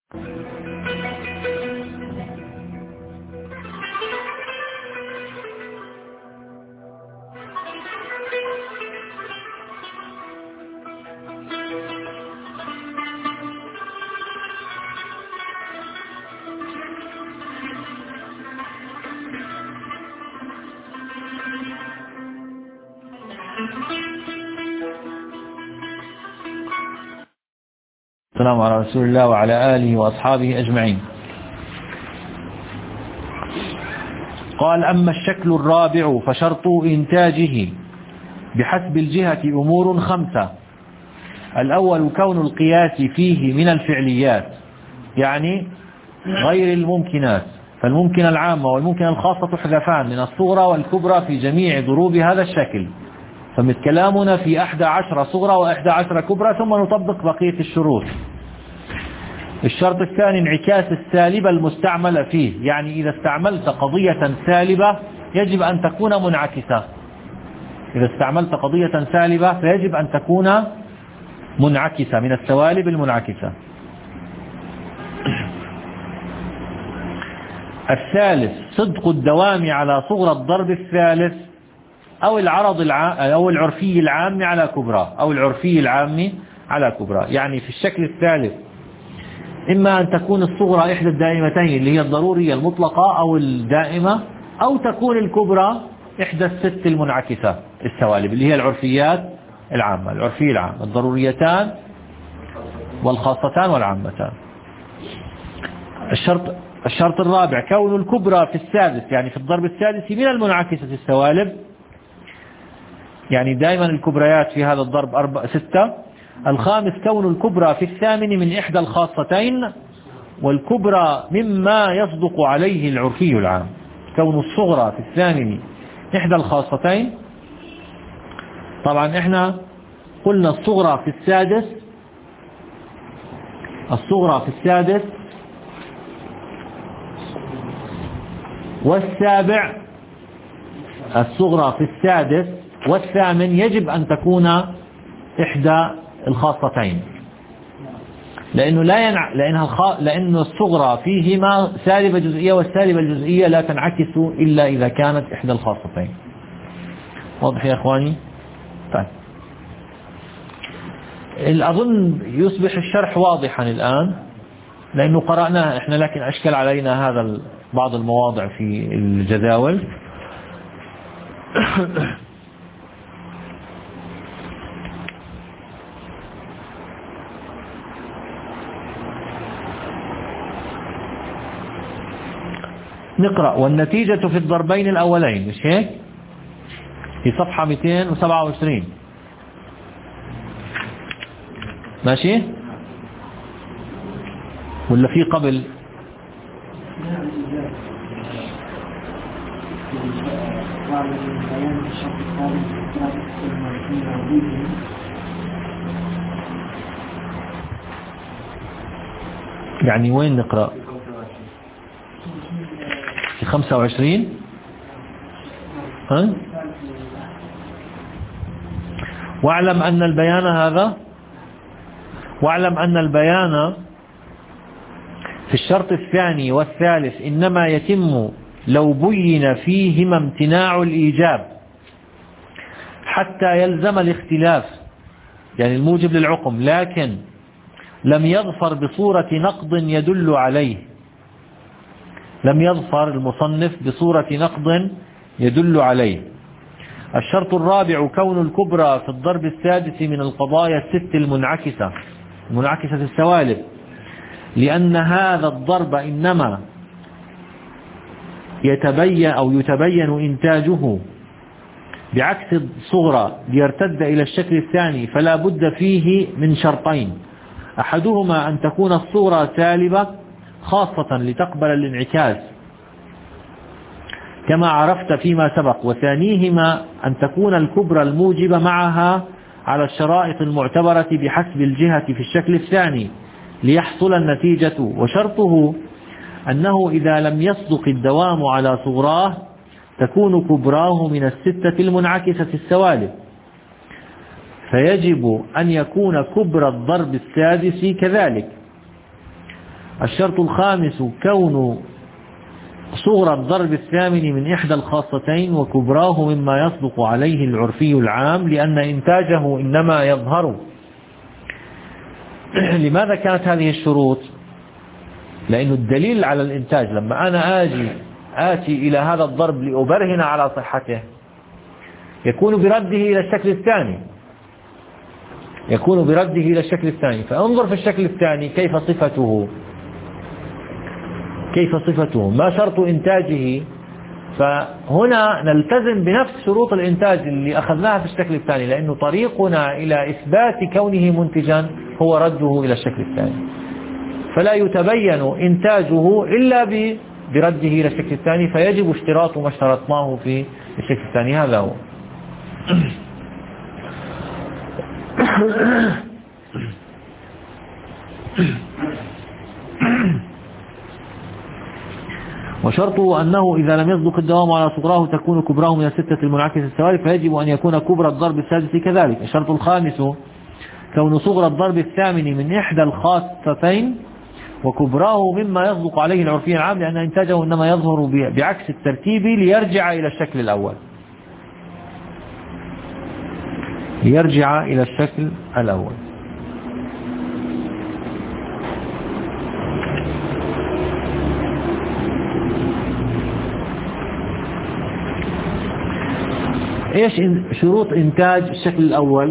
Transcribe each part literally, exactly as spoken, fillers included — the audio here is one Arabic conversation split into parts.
السلام على رسول الله وعلى آله وأصحابه أجمعين. قال: أما الشكل الرابع فشرط إنتاجه بحسب الجهة أمور خمسة. الأول كون القياس فيه من الفعليات، يعني غير الممكنات، فالممكنة العامة والممكنة الخاصة تحذفان من الصغرى والكبرى في جميع ضروب هذا الشكل. فمثل كلامنا في أحد عشر صغرى وأحد عشر كبرى، ثم نطبق بقية الشروط. الشرط الثاني انعكاس السالبة المستعملة فيه، يعني إذا استعملت قضية سالبة يجب أن تكون منعكسة. إذا استعملت قضية سالبة فيجب أن تكون منعكسة، من السوالب المنعكسة. الثالث صدق الدوام على صغرى الضرب الثالث أو العرض العام أو العرفي العام على كبرى، أو العرفي العام على كبرى. يعني في الشكل الثالث إما أن تكون الصغرى إحدى الدائمتين اللي هي الضرورية المطلقة أو الدائمة، أو تكون الكبرى إحدى الست المنعكسة السوالب اللي هي العرفيات العامة، العرفي العام، الضروريتان والخاصتان والعامتان. الشرط الشرط الرابع كون الكبرى في السادس، يعني في الضرب السادس، من المنعكسة السوالب، يعني دائما الكبريات في هذا الضرب أربعة ستة. الخامس كون الكبرى في الثامن من إحدى الخاصتين، والكبرى مما يصدق عليه العرفي العام. كون الصغرى في الثامن إحدى الخاصتين، طبعا احنا قلنا الصغرى في السادس، الصغرى في السادس والسابع، الصغرى في السادس والثامن يجب أن تكون إحدى الخاصتين، لأنه لا ينع... لأنها الخ... لأن الصغرى فيهما سالبة جزئية، والسالبة الجزئية لا تنعكس إلا إذا كانت إحدى الخاصتين. واضح يا إخواني؟ طيب، أظن يصبح الشرح واضحا الآن، لأنه قرأناه إحنا، لكن أشكل علينا هذا بعض المواضع في الجداول. نقرأ: والنتيجة في الضربين الأولين، مش هيك؟ في صفحة مئتين وسبعة وعشرين، ماشي؟ ولا في قبل؟ يعني وين نقرأ؟ في خمسة وعشرين. ها؟ واعلم أن البيان هذا واعلم أن البيان في الشرط الثاني والثالث إنما يتم لو بين فيهما امتناع الإيجاب حتى يلزم الاختلاف، يعني الموجب للعقم، لكن لم يظفر بصورة نقض يدل عليه. لم يظفر المصنف بصورة نقض يدل عليه. الشرط الرابع كون الكبرى في الضرب السادس من القضايا الست المنعكسة منعكسة السوالب، لأن هذا الضرب إنما يتبين أو يتبين إنتاجه بعكس الصغرى ليرتد إلى الشكل الثاني، فلا بد فيه من شرطين: أحدهما أن تكون الصغرى سالبة خاصة لتقبل الانعكاس كما عرفت فيما سبق، وثانيهما أن تكون الكبرى الموجبة معها على الشرائط المعتبرة بحسب الجهة في الشكل الثاني ليحصل النتيجة. وشرطه أنه إذا لم يصدق الدوام على صغراه تكون كبراه من الستة المنعكسة السوالب، فيجب أن يكون كبرى الضرب السادس كذلك. الشرط الخامس كون صغر الضرب الثامن من إحدى الخاصتين وكبراه مما يصدق عليه العرفي العام، لأن إنتاجه إنما يظهر. لماذا كانت هذه الشروط؟ لأن الدليل على الإنتاج لما أنا آجي آتي إلى هذا الضرب لأبرهن على صحته يكون برده إلى الشكل الثاني، يكون برده إلى الشكل الثاني. فانظر في الشكل الثاني كيف صفته، كيف صفته، ما شرط إنتاجه. فهنا نلتزم بنفس شروط الإنتاج اللي أخذناها في الشكل الثاني، لأنه طريقنا إلى إثبات كونه منتجا هو رده إلى الشكل الثاني، فلا يتبين إنتاجه إلا برده إلى الشكل الثاني، فيجب اشتراط ما اشترطناه في الشكل الثاني. هذا هو. وشرطه أنه إذا لم يصدق الدوام على صغراه تكون كبراه من الستة المنعكسة السوالف، فيجب أن يكون كبر الضرب السادس كذلك. الشرط الخامس كون صغر الضرب الثامن من إحدى الخاصتين وكبراه مما يصدق عليه العرفي العام، لأن إنتاجه إنما يظهر بعكس الترتيب ليرجع إلى الشكل الأول، ليرجع إلى الشكل الأول. إيش شروط إنتاج الشكل الأول؟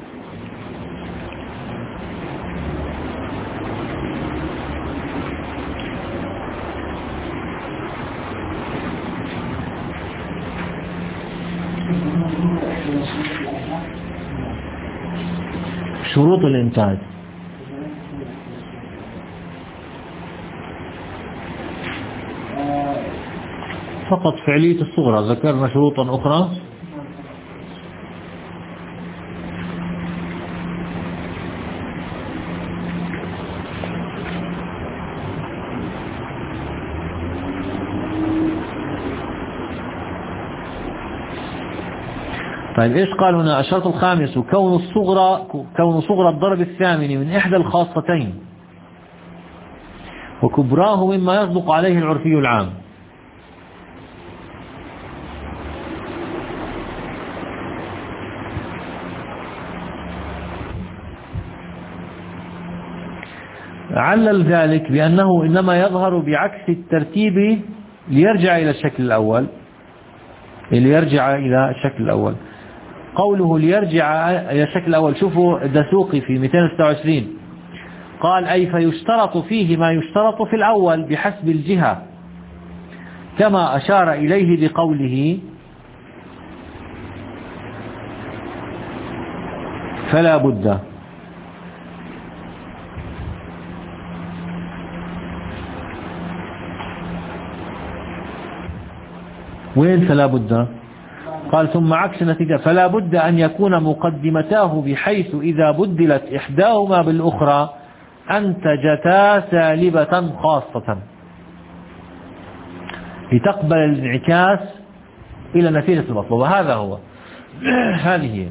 شروط الإنتاج فقط فعلية الصغرى، ذكرنا شروطا أخرى. طيب إيش قال هنا؟ الشرط الخامس كون الصغرى كون صغرى الضرب الثامن من إحدى الخاصتين وكبراه مما يصدق عليه العرفي العام. علل ذلك بأنه إنما يظهر بعكس الترتيب ليرجع إلى الشكل الأول، ليرجع إلى الشكل الأول. قوله ليرجع إلى الشكل الأول، شوفوا الدسوقي في مئتين وستة وعشرين قال أي فيشترط فيه ما يشترط في الأول بحسب الجهة، كما أشار إليه بقوله فلا بد. وين فلا بد؟ قال ثم عكس نتيجة فلا بد أن يكون مقدمتاه بحيث إذا بدلت إحداهما بالأخرى أنتجتا سالبة خاصة لتقبل الانعكاس إلى نتيجة المطلوبة. هذا هو هذه،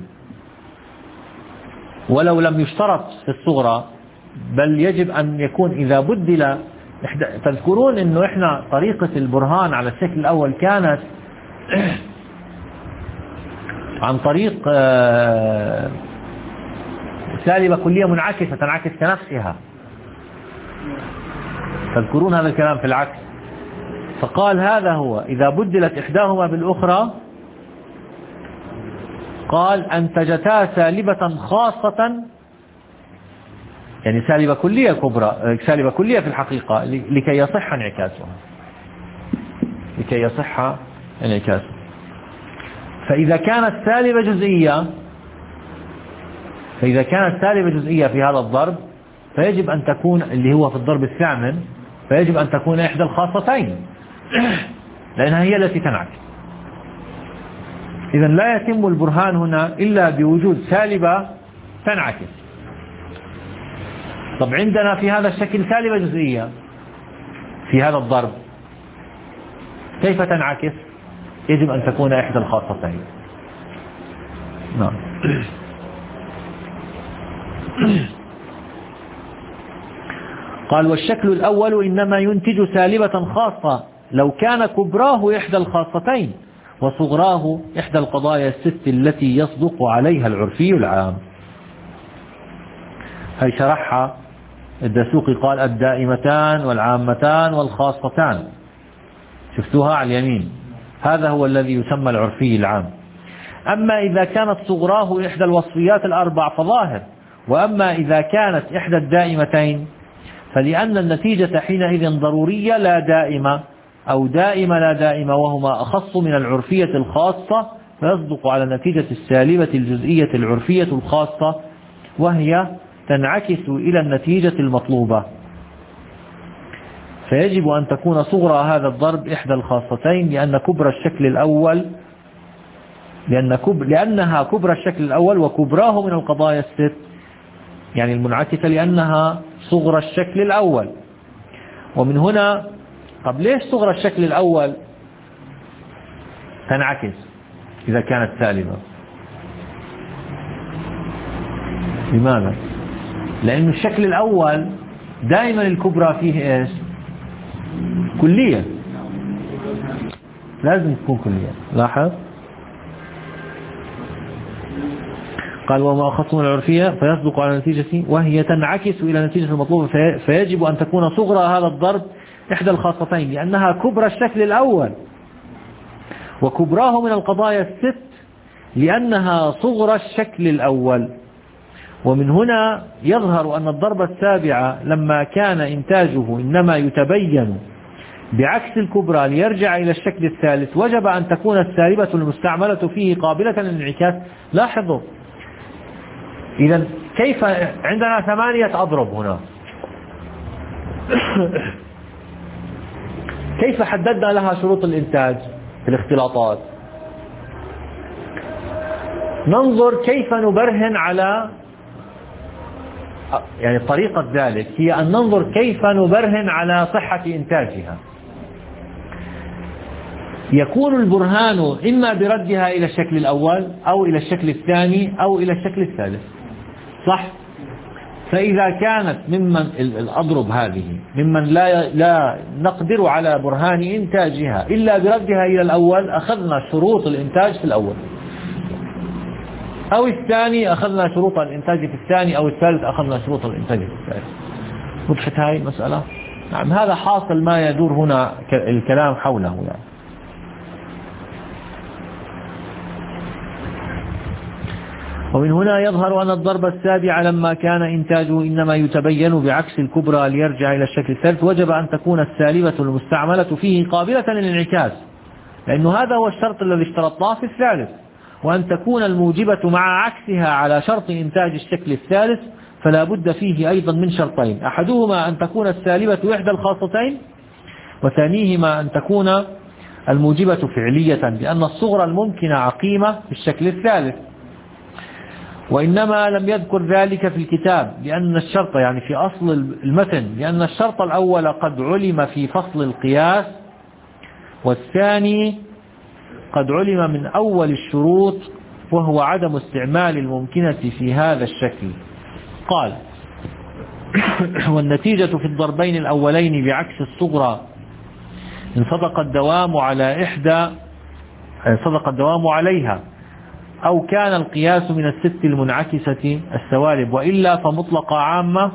ولو لم يشترط في الصغرى بل يجب أن يكون إذا بدل. تذكرون أنه إحنا طريقة البرهان على الشكل الأول كانت عن طريق سالبة كلية منعكسة تنعكس كنفسها. تذكرون هذا الكلام في العكس. فقال هذا هو إذا بدلت إحداهما بالأخرى قال أنتجتا سالبة خاصة، يعني سالبة كلية كبرى، سالبة كلية في الحقيقة لكي يصح انعكاسها، لكي يصح انعكاسها. فإذا كانت سالبة جزئية فإذا كانت سالبة جزئية في هذا الضرب فيجب أن تكون اللي هو في الضرب الثامن فيجب أن تكون إحدى الخاصتين لأنها هي التي تنعكس. إذن لا يتم البرهان هنا إلا بوجود سالبة تنعكس. طب عندنا في هذا الشكل سالبة جزئية في هذا الضرب، كيف تنعكس؟ يجب أن تكون إحدى الخاصتين. نعم. قال والشكل الأول إنما ينتج سالبة خاصة لو كان كبراه إحدى الخاصتين وصغراه إحدى القضايا الست التي يصدق عليها العرفي العام. هي شرحها الدسوقي، قال الدائمتان والعامتان والخاصتان، شفتوها على اليمين، هذا هو الذي يسمى العرفي العام. أما إذا كانت صغراه إحدى الوصفيات الأربع فظاهر، وأما إذا كانت إحدى الدائمتين فلأن النتيجة حينئذ ضرورية لا دائمة، أو دائمة لا دائمة، وهما أخص من العرفية الخاصة، فيصدق على النتيجة السالبة الجزئية العرفية الخاصة، وهي تنعكس إلى النتيجة المطلوبة. فيجب أن تكون صغرى هذا الضرب إحدى الخاصتين لأن كبرى الشكل الأول لأن كب لأنها كبرى الشكل الأول، وكبراه من القضايا الست يعني المنعكسة لأنها صغرى الشكل الأول. ومن هنا، طب ليش صغرى الشكل الأول تنعكس إذا كانت سالبة؟ لماذا؟ لأن الشكل الأول دائما الكبرى فيه إيش؟ كلية، لازم تكون كلية. لاحظ قال وما أخص من العرفية فيصدق على نتيجة وهي تنعكس إلى النتيجة المطلوبة، فيجب أن تكون صغرى هذا الضرب إحدى الخاصتين لأنها كبرى الشكل الأول، وكبراه من القضايا الست لأنها صغرى الشكل الأول. ومن هنا يظهر أن الضربة السابعة لما كان إنتاجه إنما يتبين بعكس الكبرى ليرجع إلى الشكل الثالث وجب أن تكون السالبة المستعملة فيه قابلة للانعكاس. لاحظوا إذا كيف عندنا ثمانية أضرب هنا كيف حددنا لها شروط الإنتاج في الاختلاطات؟ ننظر كيف نبرهن على، يعني طريقة ذلك هي أن ننظر كيف نبرهن على صحة إنتاجها. يكون البرهان إما بردها إلى الشكل الأول أو إلى الشكل الثاني أو إلى الشكل الثالث، صح؟ فإذا كانت ممن الأضرب هذه ممن لا لا نقدر على برهان إنتاجها إلا بردها إلى الأول، أخذنا شروط الإنتاج في الأول، أو الثاني أخذنا شروط الإنتاج في الثاني، أو الثالث أخذنا شروط الإنتاج في الثالث. وضحت هاي المسألة؟ نعم، هذا حاصل ما يدور هنا الكلام حوله يعني. ومن هنا يظهر أن الضربة السابعة لما كان إنتاجه إنما يتبين بعكس الكبرى ليرجع إلى الشكل الثالث وجب أن تكون السالبة المستعملة فيه قابلة للانعكاس، لأنه هذا هو الشرط الذي اشترطناه في الثالث، وأن تكون الموجبة مع عكسها على شرط إنتاج الشكل الثالث، فلا بد فيه أيضا من شرطين، أحدهما أن تكون السالبة إحدى الخاصتين، وثانيهما أن تكون الموجبة فعلية، لأن الصغرى الممكنة عقيمة في الشكل الثالث. وإنما لم يذكر ذلك في الكتاب لأن الشرط، يعني في أصل المتن، لأن الشرط الأول قد علم في فصل القياس، والثاني قد علم من أول الشروط وهو عدم استعمال الممكنة في هذا الشكل. قال والنتيجة في الضربين الأولين بعكس الصغرى إن صدق الدوام على إحدى إن صدق الدوام عليها، أو كان القياس من الست المنعكسة السوالب، وإلا فمطلقة عامة.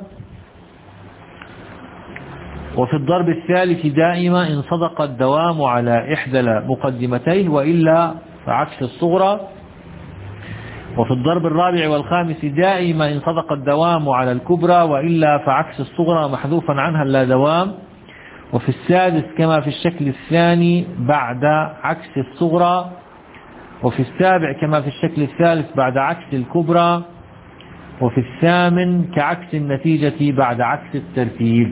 وفي الضرب الثالث دائما إن صدق الدوام على إحدى مقدمتيه، وإلا فعكس الصغرى. وفي الضرب الرابع والخامس دائما إن صدق الدوام على الكبرى، وإلا فعكس الصغرى محذوفا عنها اللا دوام. وفي السادس كما في الشكل الثاني بعد عكس الصغرى. وفي السابع كما في الشكل الثالث بعد عكس الكبرى. وفي الثامن كعكس النتيجة بعد عكس الترتيب.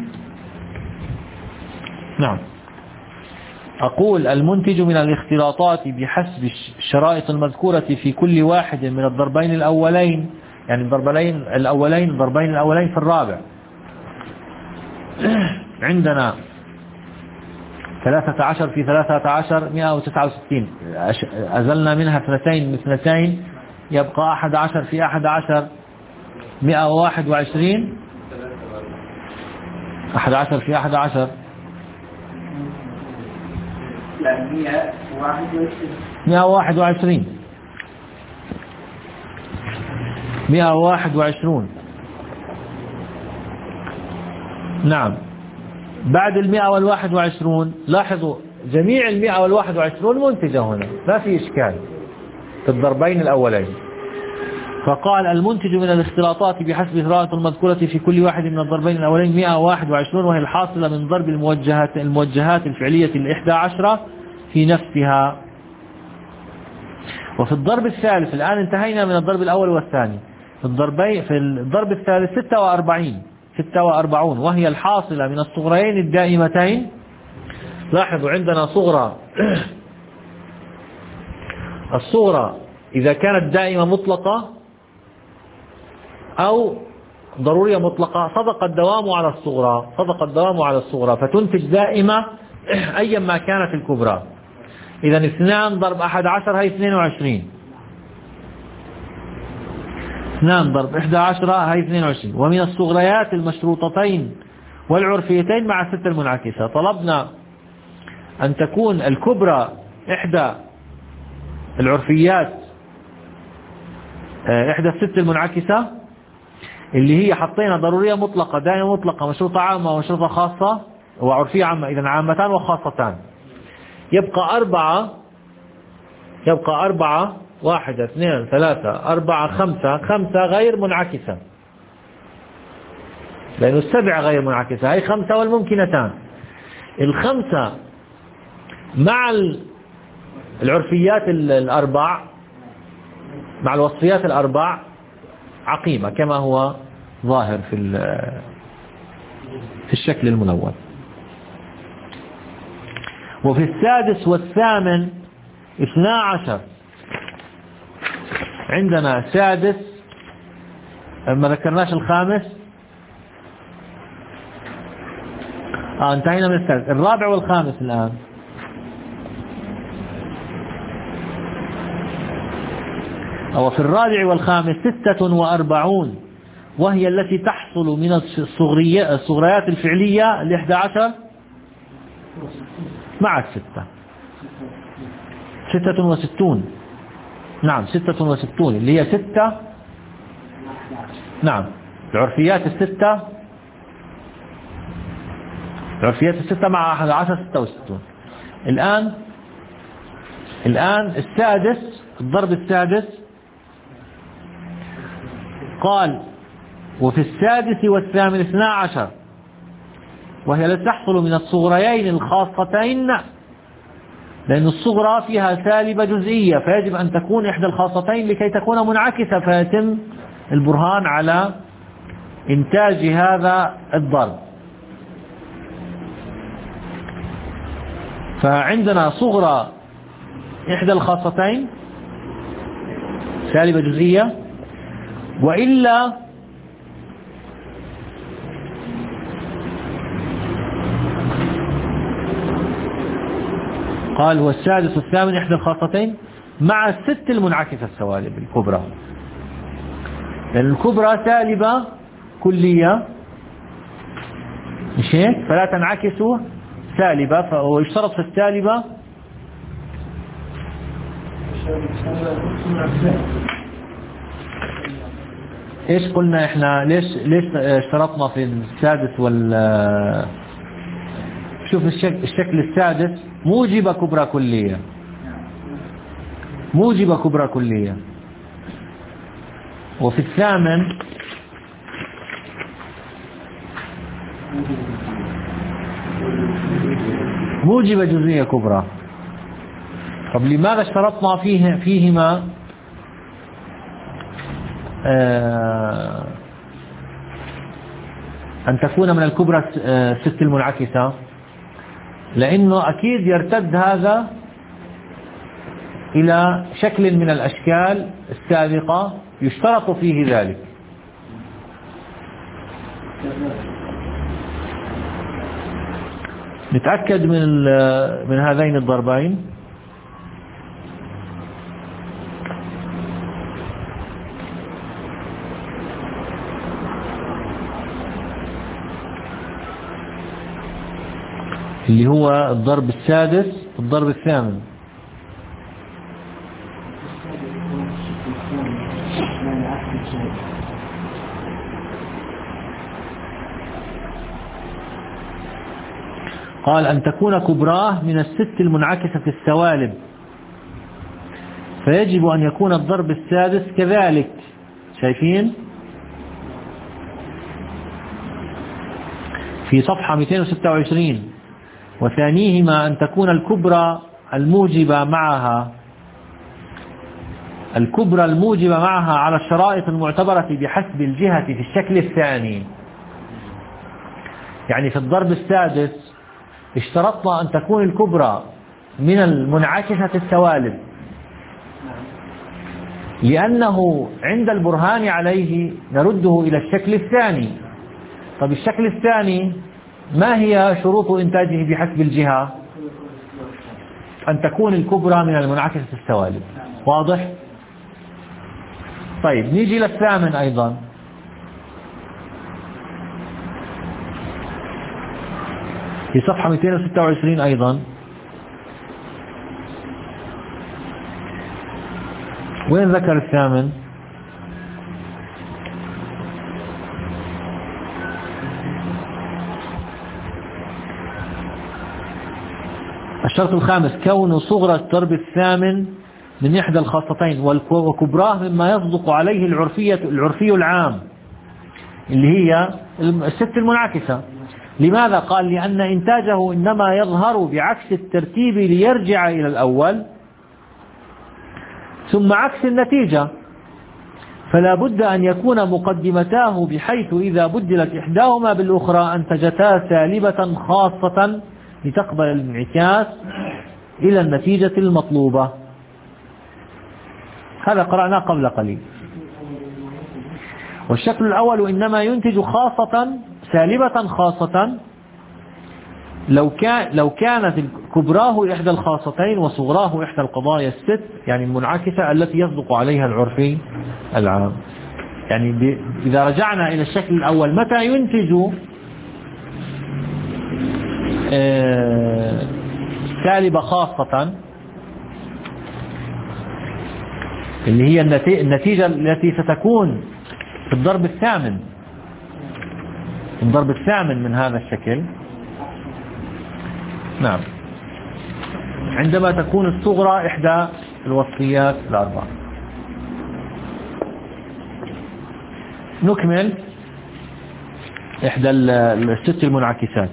نعم، أقول المنتج من الاختلاطات بحسب الشرائط المذكورة في كل واحد من الضربين الأولين، يعني الضربين الأولين الضربين الأولين في الرابع عندنا ثلاثة عشر في ثلاثة عشر مئة وتسعة وستين، أزلنا منها اثنتين باثنتين يبقى أحد عشر في أحد عشر مئة وواحد وعشرين أحد عشر في أحد عشر مئة وواحد وعشرين مئة وواحد وعشرون. نعم. بعد المئة والواحد وعشرون لاحظوا جميع المئة والواحد وعشرون منتجة هنا، ما في إشكال في الضربين الأولين. فقال المنتج من الاختلاطات بحسب القراءة المذكورة في كل واحد من الضربين الأولين مئة وواحد وعشرين، وهي الحاصلة من ضرب الموجهات الموجهات الفعلية الإحدى عشرة في نفسها. وفي الضرب الثالث الآن انتهينا من الضرب الأول والثاني، في الضربين في الضرب الثالث ستة وأربعين ستة وأربعون، وهي الحاصلة من الصغرين الدائمتين. لاحظوا عندنا صغرى الصغرى إذا كانت دائمة مطلقة أو ضرورية مطلقة صدق الدوام على الصغرى صدق الدوام على الصغرى فتنتج دائمة أيا ما كانت الكبرى. إذا اثنان ضرب أحد عشر هي اثنين وعشرين، اثنان ضرب إحدى عشرة هي اثنين وعشرين. ومن الصغريات المشروطتين والعرفيتين مع الستة المنعكسة، طلبنا أن تكون الكبرى إحدى العرفيات إحدى الست المنعكسة اللي هي حطينا ضرورية مطلقة دائمة مطلقة مشروطة عامة ومشروطة خاصة وعرفية عامة، إذا عامتان وخاصتان. يبقى أربعة يبقى أربعة واحدة اثنين ثلاثة أربعة خمسة خمسة غير منعكسة، لأنه السبع غير منعكسة، هي خمسة والممكنتان. الخمسة مع العرفيات الأربع مع الوصفيات الأربع عقيمة كما هو ظاهر في في الشكل الملون. وفي السادس والثامن اثنا عشر عندنا سادس، ما ذكرناش الخامس، آه انتهينا من السادس. الرابع والخامس الآن أو في الرابع والخامس ستة وأربعون، وهي التي تحصل من الصغريات الفعلية الإحدى عشر مع الستة، ستة وستون. نعم ستة وستون اللي هي ستة، نعم العرفيات الستة العرفيات الستة مع أحد عشر ستة وستون. الآن الآن السادس، الضرب السادس قال وفي السادس والثامن اثنا عشر، وهي التي تحصل من الصغريين الخاصتين، لأن الصغرى فيها سالبة جزئية فيجب أن تكون إحدى الخاصتين لكي تكون منعكسة فيتم البرهان على إنتاج هذا الضرب. فعندنا صغرى إحدى الخاصتين سالبة جزئية، وإلا قال هو السادس والثامن إحدى الخاصتين مع الست المنعكسة السوالب الكبرى، لأن الكبرى سالبة كلية مش هيك؟ فلا تنعكس سالبة، ويشترط في السالبة ايش قلنا احنا؟ ليش ليش اشترطنا في السادس وال شوف الشكل, الشكل السادس موجبة كبرى كلية، موجبة كبرى كلية. وفي الثامن موجبة جزئية كبرى. طب لماذا اشترطنا فيه فيهما آه أن تكون من الكبرى الست المنعكسة؟ لأنه أكيد يرتد هذا إلى شكل من الأشكال السابقة يشترط فيه ذلك. نتأكد من من هذين الضربين. اللي هو الضرب السادس والضرب الثامن. قال أن تكون كبراه من الست المنعكسة السوالب، فيجب أن يكون الضرب السادس كذلك. شايفين في صفحة مئتين وستة وعشرين؟ وثانيهما أن تكون الكبرى الموجبة معها الكبرى الموجبة معها على الشرائط المعتبرة بحسب الجهة في الشكل الثاني. يعني في الضرب السادس اشترطنا أن تكون الكبرى من المنعكسة السوالب، لأنه عند البرهان عليه نرده إلى الشكل الثاني. طب الشكل الثاني ما هي شروط إنتاجه بحسب الجهة؟ أن تكون الكبرى من المنعكسة السوالب. واضح؟ طيب نيجي للثامن أيضا. في صفحة مئتين وستة وعشرين أيضا. وين ذكر الثامن؟ الشرط الخامس كون صغرى الضرب الثامن من إحدى الخاصتين وكبراه مما يصدق عليه العرفية العرفي العام اللي هي الست المنعكسة. لماذا؟ قال لأن إنتاجه إنما يظهر بعكس الترتيب ليرجع إلى الأول ثم عكس النتيجة، فلا بد أن يكون مقدمتاه بحيث إذا بدلت إحداهما بالأخرى أنتجتا سالبة خاصة لتقبل الانعكاس إلى النتيجة المطلوبة. هذا قرأناه قبل قليل. والشكل الأول إنما ينتج خاصة سالبة خاصة لو كان لو كانت كبراه إحدى الخاصتين وصغراه إحدى القضايا الست، يعني المنعكسة التي يصدق عليها العرفي العام. يعني إذا رجعنا إلى الشكل الأول متى ينتج آه سالبة خاصة اللي هي النتيجة التي ستكون في الضرب الثامن الضرب الثامن من هذا الشكل. نعم، عندما تكون الصغرى إحدى الوصفيات الأربعة. نكمل إحدى الست المنعكسات.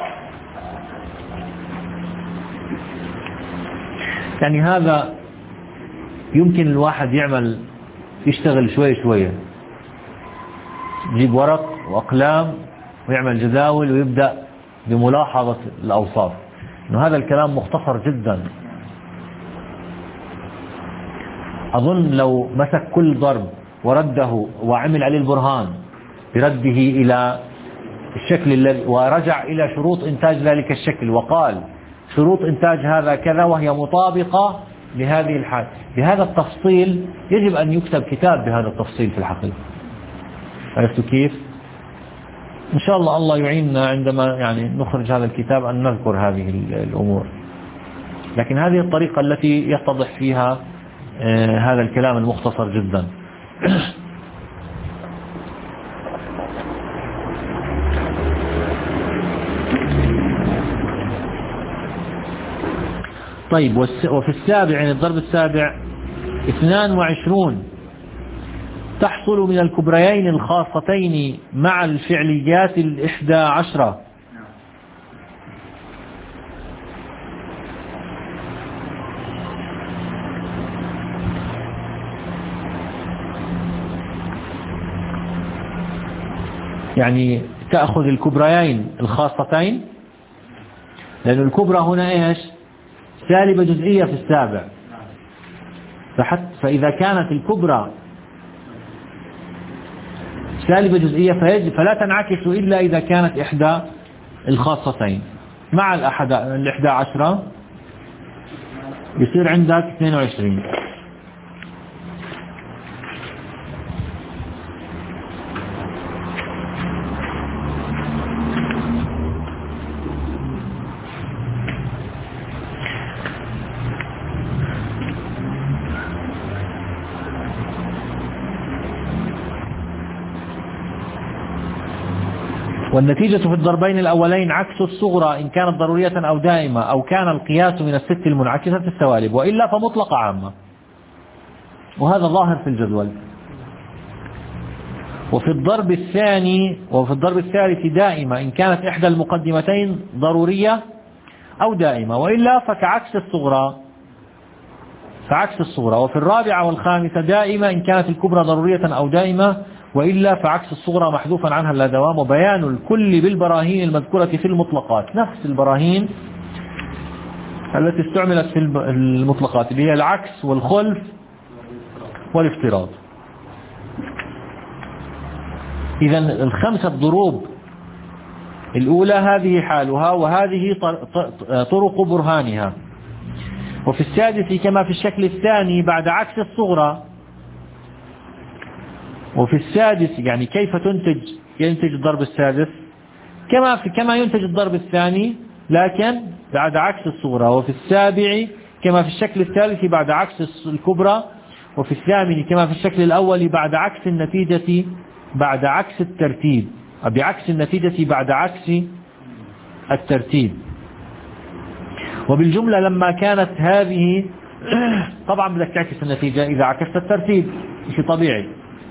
يعني هذا يمكن الواحد يعمل يشتغل شوي شوية، يجيب ورق وأقلام ويعمل جداول ويبدأ بملاحظة الأوصاف. إنه هذا الكلام مختصر جدا. أظن لو مسك كل ضرب ورده وعمل عليه البرهان برده إلى الشكل الذي ورجع إلى شروط إنتاج ذلك الشكل وقال شروط إنتاج هذا كذا وهي مطابقة لهذه الحال بهذا التفصيل، يجب أن يكتب كتاب بهذا التفصيل في الحقيقة. عرفتوا كيف؟ إن شاء الله الله يعيننا عندما يعني نخرج هذا الكتاب أن نذكر هذه الأمور. لكن هذه الطريقة التي يتضح فيها آه هذا الكلام المختصر جدا. طيب وفي السابع يعني الضرب السابع اثنان وعشرون تحصل من الكبريين الخاصتين مع الفعليات الإحدى عشرة. يعني تأخذ الكبريين الخاصتين، لأن الكبرى هنا إيش؟ سالبة جزئية في السابع، فحتى فإذا كانت الكبرى سالبة جزئية فلا تنعكس إلا إذا كانت إحدى الخاصتين مع الإحدى عشرة، يصير عندك اثنين وعشرين. والنتيجة في الضربين الأولين عكس الصغرى إن كانت ضرورية أو دائمة أو كان القياس من الست المنعكسة في السوالب، وإلا فمطلقة عامة، وهذا ظاهر في الجدول. وفي الضرب الثاني وفي الضرب الثالث دائمة إن كانت إحدى المقدمتين ضرورية أو دائمة، وإلا فكعكس الصغرى فعكس الصغرى. وفي الرابعة والخامسة دائمة إن كانت الكبرى ضرورية أو دائمة، وإلا فعكس الصغرى محذوفا عنها لا دوام. وبيان الكل بالبراهين المذكورة في المطلقات، نفس البراهين التي استعملت في المطلقات اللي هي العكس والخلف والافتراض. إذا الخمسة ضروب الأولى هذه حالها وهذه طرق برهانها. وفي السادس كما في الشكل الثاني بعد عكس الصغرى. وفي السادس يعني كيف تنتج ينتج الضرب السادس كما في كما ينتج الضرب الثاني لكن بعد عكس الصغرى. وفي السابع كما في الشكل الثالث بعد عكس الكبرى. وفي الثامن كما في الشكل الأول بعد عكس النتيجة بعد عكس الترتيب، بعكس النتيجة بعد عكس الترتيب. وبالجملة لما كانت هذه طبعا بدك تعكس النتيجة إذا عكست الترتيب، شيء طبيعي.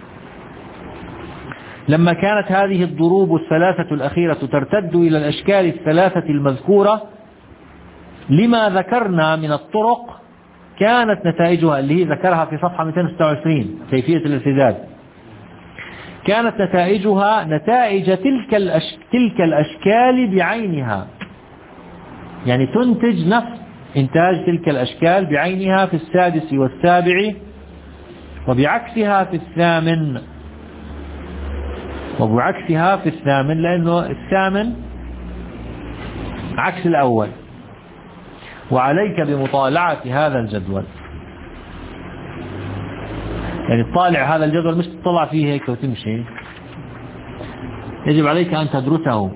لما كانت هذه الضروب الثلاثة الأخيرة ترتد إلى الأشكال الثلاثة المذكورة لما ذكرنا من الطرق، كانت نتائجها اللي هي ذكرها في صفحة مئتين وستة وعشرين كيفية الارتداد، كانت نتائجها نتائج تلك الأش... تلك الأشكال بعينها، يعني تنتج نفس إنتاج تلك الأشكال بعينها في السادس والسابع، وبعكسها في الثامن وبعكسها في الثامن لأنه الثامن عكس الأول. وعليك بمطالعة هذا الجدول، يعني تطالع هذا الجدول مش تطلع فيه هيك وتمشي، يجب عليك أن تدرسه.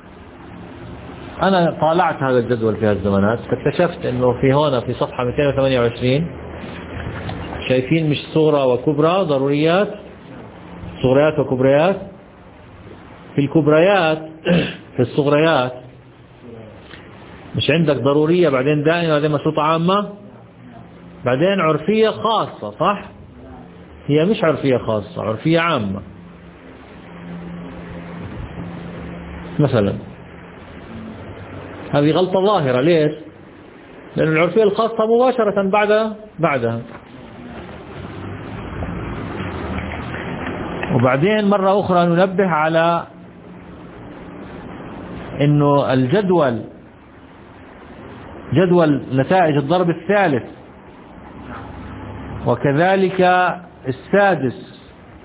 أنا طالعت هذا الجدول في هالزمانات فاكتشفت أنه في هنا في صفحة مئتين وثمانية وعشرين شايفين مش صغرى وكبرى ضروريات، صغريات وكبريات. في الكبريات في الصغريات مش عندك ضرورية بعدين دائمة بعدين مشروطة عامة بعدين عرفية خاصة، صح؟ هي مش عرفية خاصة، عرفية عامة. مثلا هذه غلطة ظاهرة، ليش؟ لأن العرفية الخاصة مباشرة بعد بعدها. وبعدين مرة أخرى ننبه على إنه الجدول جدول نتائج الضرب الثالث وكذلك السادس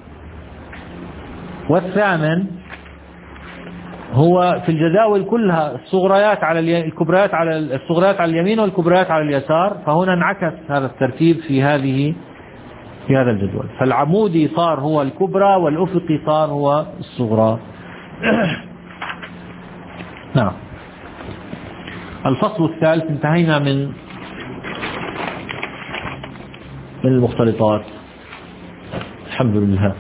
والثامن هو في الجداول كلها الصغريات على الي... الكبريات على الصغريات على اليمين والكبريات على اليسار، فهنا انعكس هذا الترتيب في هذه في هذا الجدول. فالعمودي صار هو الكبرى والأفقي صار هو الصغرى. نعم. الفصل الثالث انتهينا من من المختلطات الحمد لله.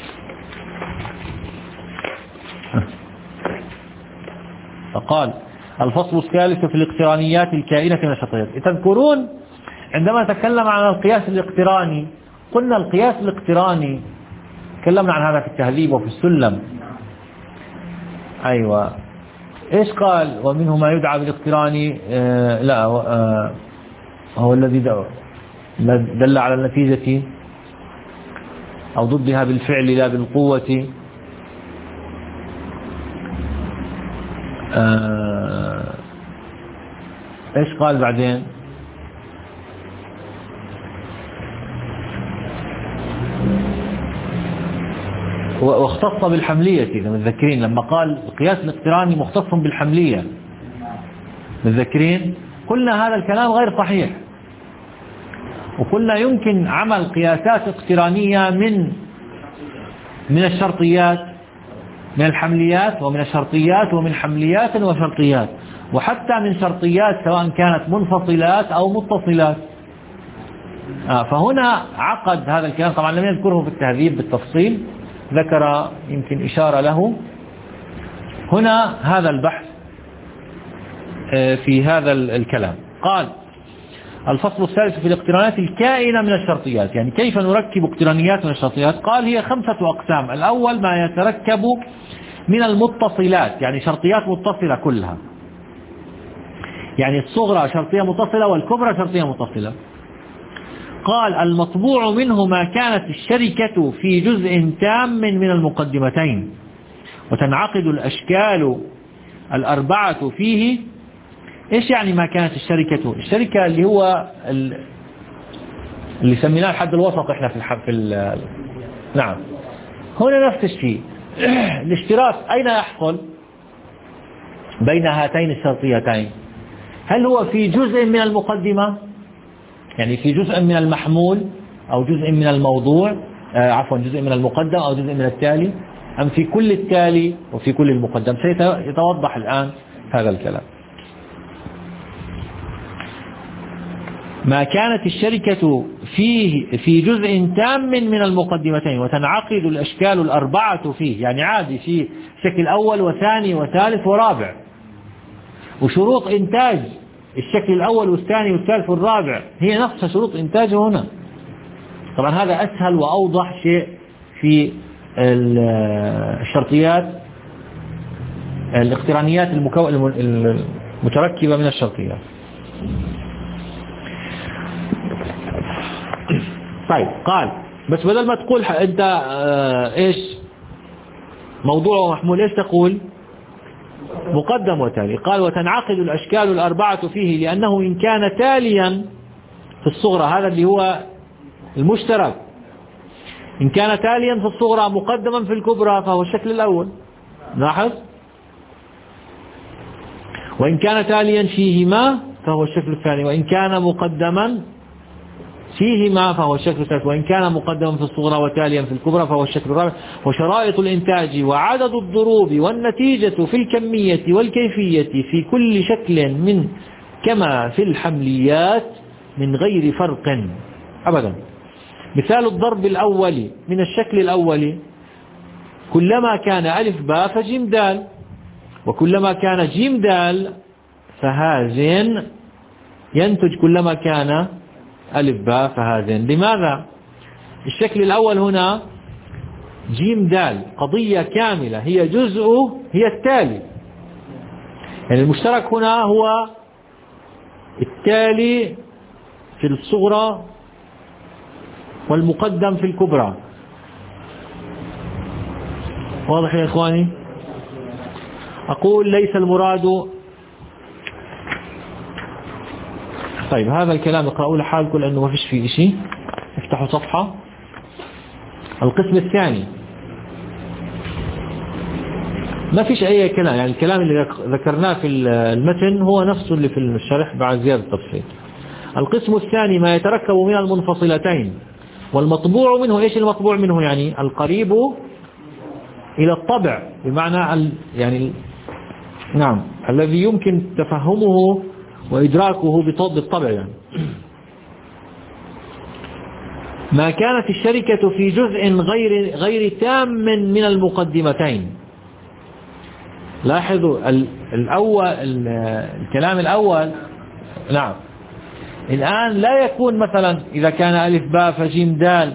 فقال الفصل الثالث في الاقترانيات الكائنة من الشرطيات. تذكرون عندما تكلم عن القياس الاقتراني قلنا القياس الاقتراني تكلمنا عن هذا في التهذيب وفي السلم. أيوة، إيش قال؟ ومنه ما يدعى بالاقتراني آه لا آه هو الذي دل على النتيجة أو ضدها بالفعل لا بالقوة. آه إيش قال بعدين؟ واختص بالحملية إذا متذكرين لما قال القياس الاقتراني مختص بالحملية، متذكرين؟ قلنا هذا الكلام غير صحيح، وقلنا يمكن عمل قياسات اقترانية من من الشرطيات، من الحمليات ومن الشرطيات ومن حمليات وشرطيات، وحتى من شرطيات سواء كانت منفصلات أو متصلات. آه فهنا عقد هذا الكلام، طبعا لم يذكره في التهذيب بالتفصيل، ذكر يمكن إشارة له هنا هذا البحث في هذا الكلام. قال الفصل الثالث في الاقترانات الكائنة من الشرطيات، يعني كيف نركب اقترانيات من الشرطيات. قال هي خمسة أقسام. الأول ما يتركب من المتصلات، يعني شرطيات متصلة كلها، يعني الصغرى شرطية متصلة والكبرى شرطية متصلة. قال المطبوع منه ما كانت الشركة في جزء تام من المقدمتين وتنعقد الأشكال الأربعة فيه. إيش يعني ما كانت الشركة؟ الشركة اللي هو اللي سميناه الحد الوسط إحنا في الحد في ال... نعم. هنا نفس الشيء. الاشتراك أين يحصل بين هاتين الشرطيتين؟ هل هو في جزء من المقدمة، يعني في جزء من المحمول أو جزء من الموضوع، آه عفوا جزء من المقدم أو جزء من التالي، أم في كل التالي وفي كل المقدم؟ سيتوضح الآن هذا الكلام. ما كانت الشركة فيه في جزء تام من المقدمتين وتنعقد الأشكال الأربعة فيه، يعني عادي في شكل أول وثاني وثالث ورابع، وشروط إنتاج الشكل الأول والثاني والثالث والرابع هي نفس شروط إنتاجه هنا. طبعا هذا أسهل وأوضح شيء في الشرطيات الاقترانيات المتركبة من الشرطيات. طيب قال بس بدل ما تقول أنت آه إيش موضوع ومحمول، إيش تقول؟ مقدم وتالي. قال وتنعقد الأشكال الأربعة فيه لأنه إن كان تاليا في الصغرى، هذا اللي هو المشترك، إن كان تاليا في الصغرى مقدما في الكبرى فهو الشكل الأول، لاحظ، وإن كان تاليا فيهما فهو الشكل الثاني، وإن كان مقدما فيهما فهو الشكل الثالث، وإن كان مقدما في الصغرى وتاليا في الكبرى فهو الشكل الرابع. وشرائط الإنتاج وعدد الضروب والنتيجة في الكمية والكيفية في كل شكل من كما في الحمليات من غير فرق أبدا. مثال الضرب الأول من الشكل الأول كلما كان ألف باء فجيم دال، وكلما كان جيم دال فهازن، ينتج كلما كان ألف باء فهازن. لماذا؟ الشكل الأول هنا جيم دال قضية كاملة، هي جزء هي التالي، يعني المشترك هنا هو التالي في الصغرى والمقدم في الكبرى. واضح يا إخواني؟ أقول ليس المراد. طيب هذا الكلام اقرأوا لحالكم لأنه ما فيش فيه شيء. افتحوا صفحة. القسم الثاني ما فيش أي كلام، يعني الكلام اللي ذكرناه في المتن هو نفسه اللي في الشرح بعد زيادة تفصيل. القسم الثاني ما يتركب من المنفصلتين والمطبوع منه. إيش المطبوع منه؟ يعني القريب إلى الطبع، بمعنى يعني نعم الذي يمكن تفهمه وإدراكه بالطبع. يعني ما كانت الشركة في جزء غير غير تام من المقدمتين. لاحظوا الأول الكلام الأول. نعم الآن لا يكون مثلا إذا كان ألف باء فجيم دال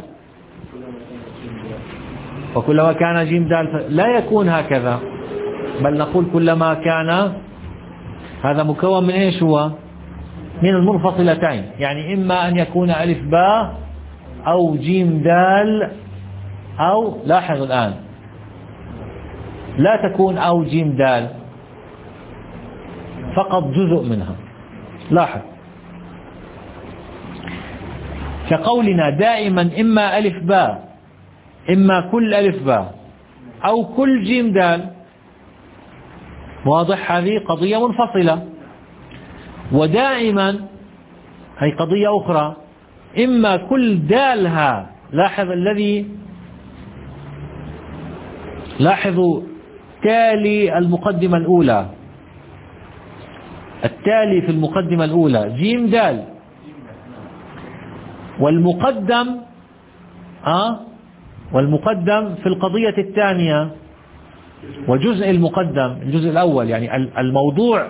وكلما كان جيم دال، لا يكون هكذا، بل نقول كلما كان. هذا مكون من إيش هو؟ من المنفصلتين، يعني إما أن يكون ألف باء أو جيم دال، أو لاحظوا الآن لا تكون أو جيم دال، فقط جزء منها. لاحظ كقولنا دائما إما ألف باء، إما كل ألف باء أو كل جيم دال. واضح؟ هذه قضية منفصلة. ودائما هي قضية أخرى، إما كل دالها. لاحظ الذي لاحظوا تالي المقدمة الأولى، التالي في المقدمة الأولى جيم دال، والمقدم آه والمقدم في القضية الثانية وجزء المقدم الجزء الأول يعني الموضوع.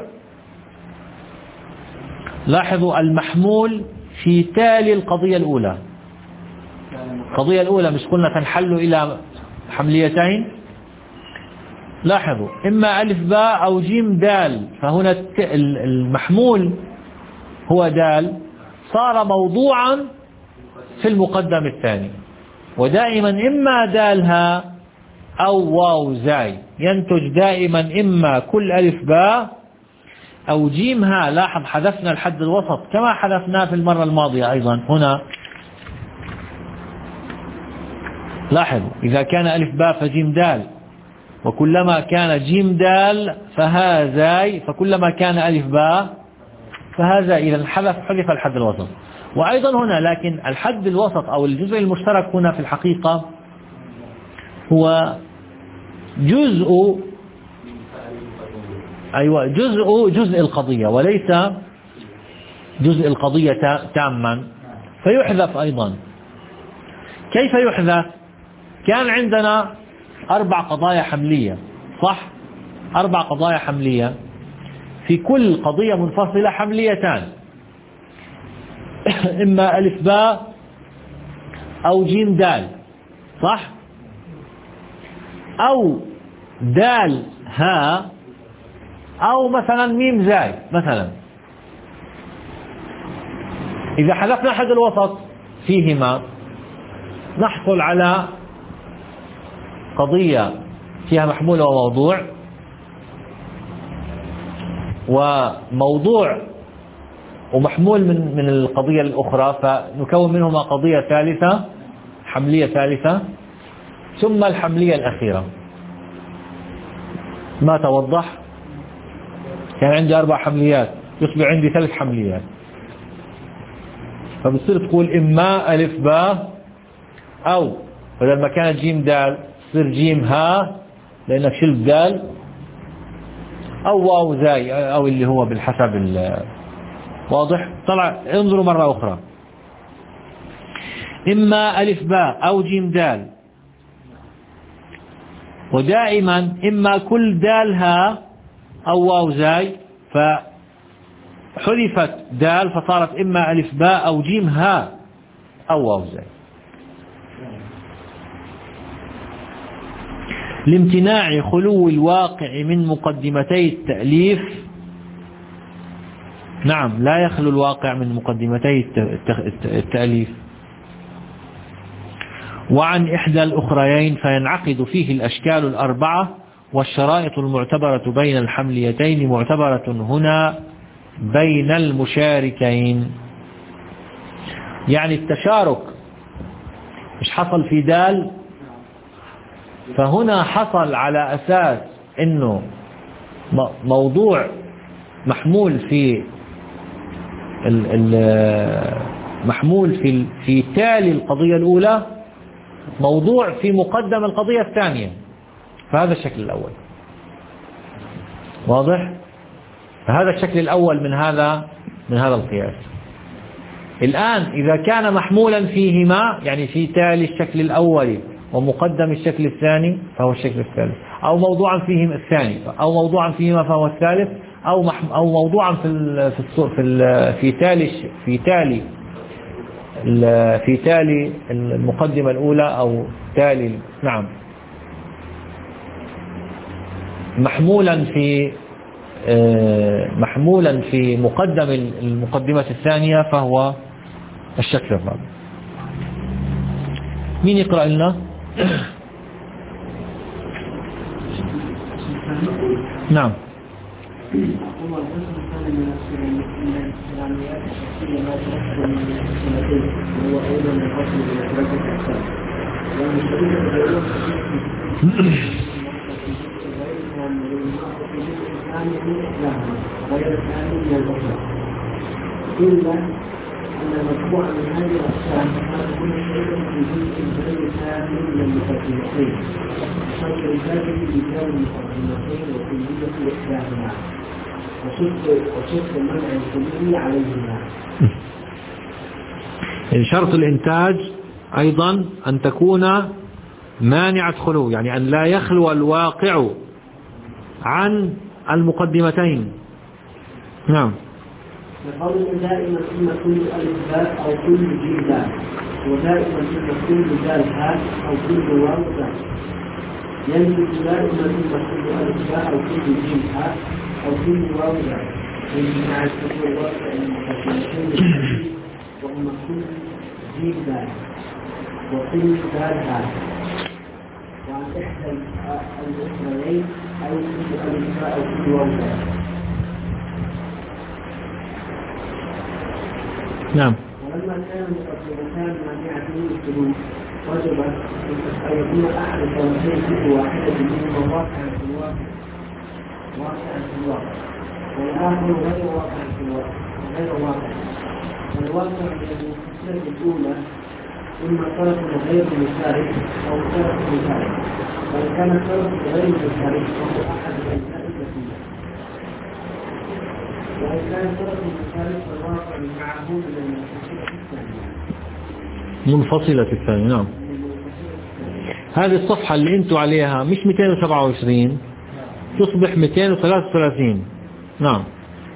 لاحظوا المحمول في تالي القضية الأولى. القضية الأولى مش قلنا تنحل إلى حمليتين. لاحظوا إما ألف باء أو جيم دال، فهنا المحمول هو دال صار موضوعا في المقدم الثاني، ودائما إما دالها أو واو زاي، ينتج دائما إما كل ألف باء أو جيم ها. لاحظ حذفنا الحد الوسط كما حذفناه في المرة الماضية أيضا. هنا لاحظوا إذا كان ألف باء فجيم دال، وكلما كان جيم دال فها زاي، فكلما كان ألف باء فهذا إذا حذف حذف الحد الوسط. وأيضا هنا لكن الحد الوسط أو الجزء المشترك هنا في الحقيقة هو جزء أيوة جزء جزء القضية وليس جزء القضية تاما، فيحذف أيضا. كيف يحذف؟ كان عندنا أربع قضايا حملية، صح؟ أربع قضايا حملية، في كل قضية منفصلة حمليتان، إما ألف باء أو جيم دال، صح؟ أو دال ها أو مثلا ميم زاي مثلا. إذا حذفنا حد الوسط فيهما نحصل على قضية فيها محمول وموضوع، وموضوع ومحمول من من القضية الأخرى، فنكون منهما قضية ثالثة حملية ثالثة، ثم الحملية الأخيرة. ما توضح؟ كان عندي أربع حمليات يصبح عندي ثلاث حمليات، فبتصير تقول إما ألف باء أو بدل ما كانت جيم دال تصير جيم ها لأنك شلت دال، أو واو زاي أو اللي هو بالحسب. واضح؟ طلع انظروا مرة أخرى، إما ألف باء أو جيم دال، ودائما إما كل دال ها أو واو زاي، فحذفت دال فصارت إما ألف باء أو جيم ها أو واو زاي. لامتناع خلو الواقع من مقدمتي التأليف. نعم لا يخلو الواقع من مقدمتي التأليف. وعن إحدى الأخريين فينعقد فيه الأشكال الأربعة، والشرائط المعتبرة بين الحمليتين معتبرة هنا بين المشاركين. يعني التشارك مش حصل في دال، فهنا حصل على أساس إنه موضوع محمول في محمول في في تالي القضية الأولى، موضوع في مقدم القضية الثانية، فهذا الشكل الأول. واضح؟ فهذا الشكل الأول من هذا من هذا القياس. الآن إذا كان محمولا فيهما يعني في تالي الشكل الأول ومقدم الشكل الثاني فهو الشكل الثالث، أو موضوعا فيهما الثاني، أو موضوعا فيهما فهو الثالث، أو أو موضوعا في ال في ال في ال في تالي في تالي في تالي المقدمة الأولى أو تالي نعم محمولا في محمولا في مقدم المقدمة الثانية فهو الشكل الرابع. مين يقرأ لنا؟ نعم. هو القسم الثاني من العمليات الشخصية ما تأثر من السنتين، وهو أيضا الفصل إلى ثلاثة أقسام. وأن الشريك الغير في الجزء الثاني من إحداهما غير الثاني من الأخرى، إلا أن المجموعة من هذه الأقسام تكون مشتركة في جزء غير الثاني من المقدمتين، شرط الثاني بكون المقدمتين وكلية إحداهما وشرط المنع الكلي عليهما. شرط الإنتاج أيضا أن تكون مانعة خلو، يعني أن لا يخلو الواقع عن المقدمتين. نعم. لقوله دائما إما كل ألف باء أو كل جيم دال، ودائما إما كل دال هاء أو كل واو دال. يلزم دائما إما كل ألف باء أو كل جيم هاء أو كل واو دال، مع التفسير الواقع المقدمتين وهما كل جيم دال وكل دال هاء، وعن إحدى الاثنين أو كل ألف باء أو كل واو دال. نعم. ولما كان المقدمتان مانعتين السلوك وجب أن يكون أحد الطرفين في واحدة منهما واقعا في الواقع واقعا في الواقع والآخر غير واقع في الواقع غير واقع. والواقع الذي في السنة الأولى إما طرف غير مشارك أو طرف مشارك، وإن كان الطرف غير مشارك فهو أحد الأجزاء الكثيرة، وإن كان الطرف المشارك فالواقع معه من المنفصلة الثانية. منفصلة الثانية. نعم. هذه الصفحة اللي انتوا عليها مش مئتين وسبعة وعشرين، تصبح مئتين وثلاثة وثلاثين. نعم.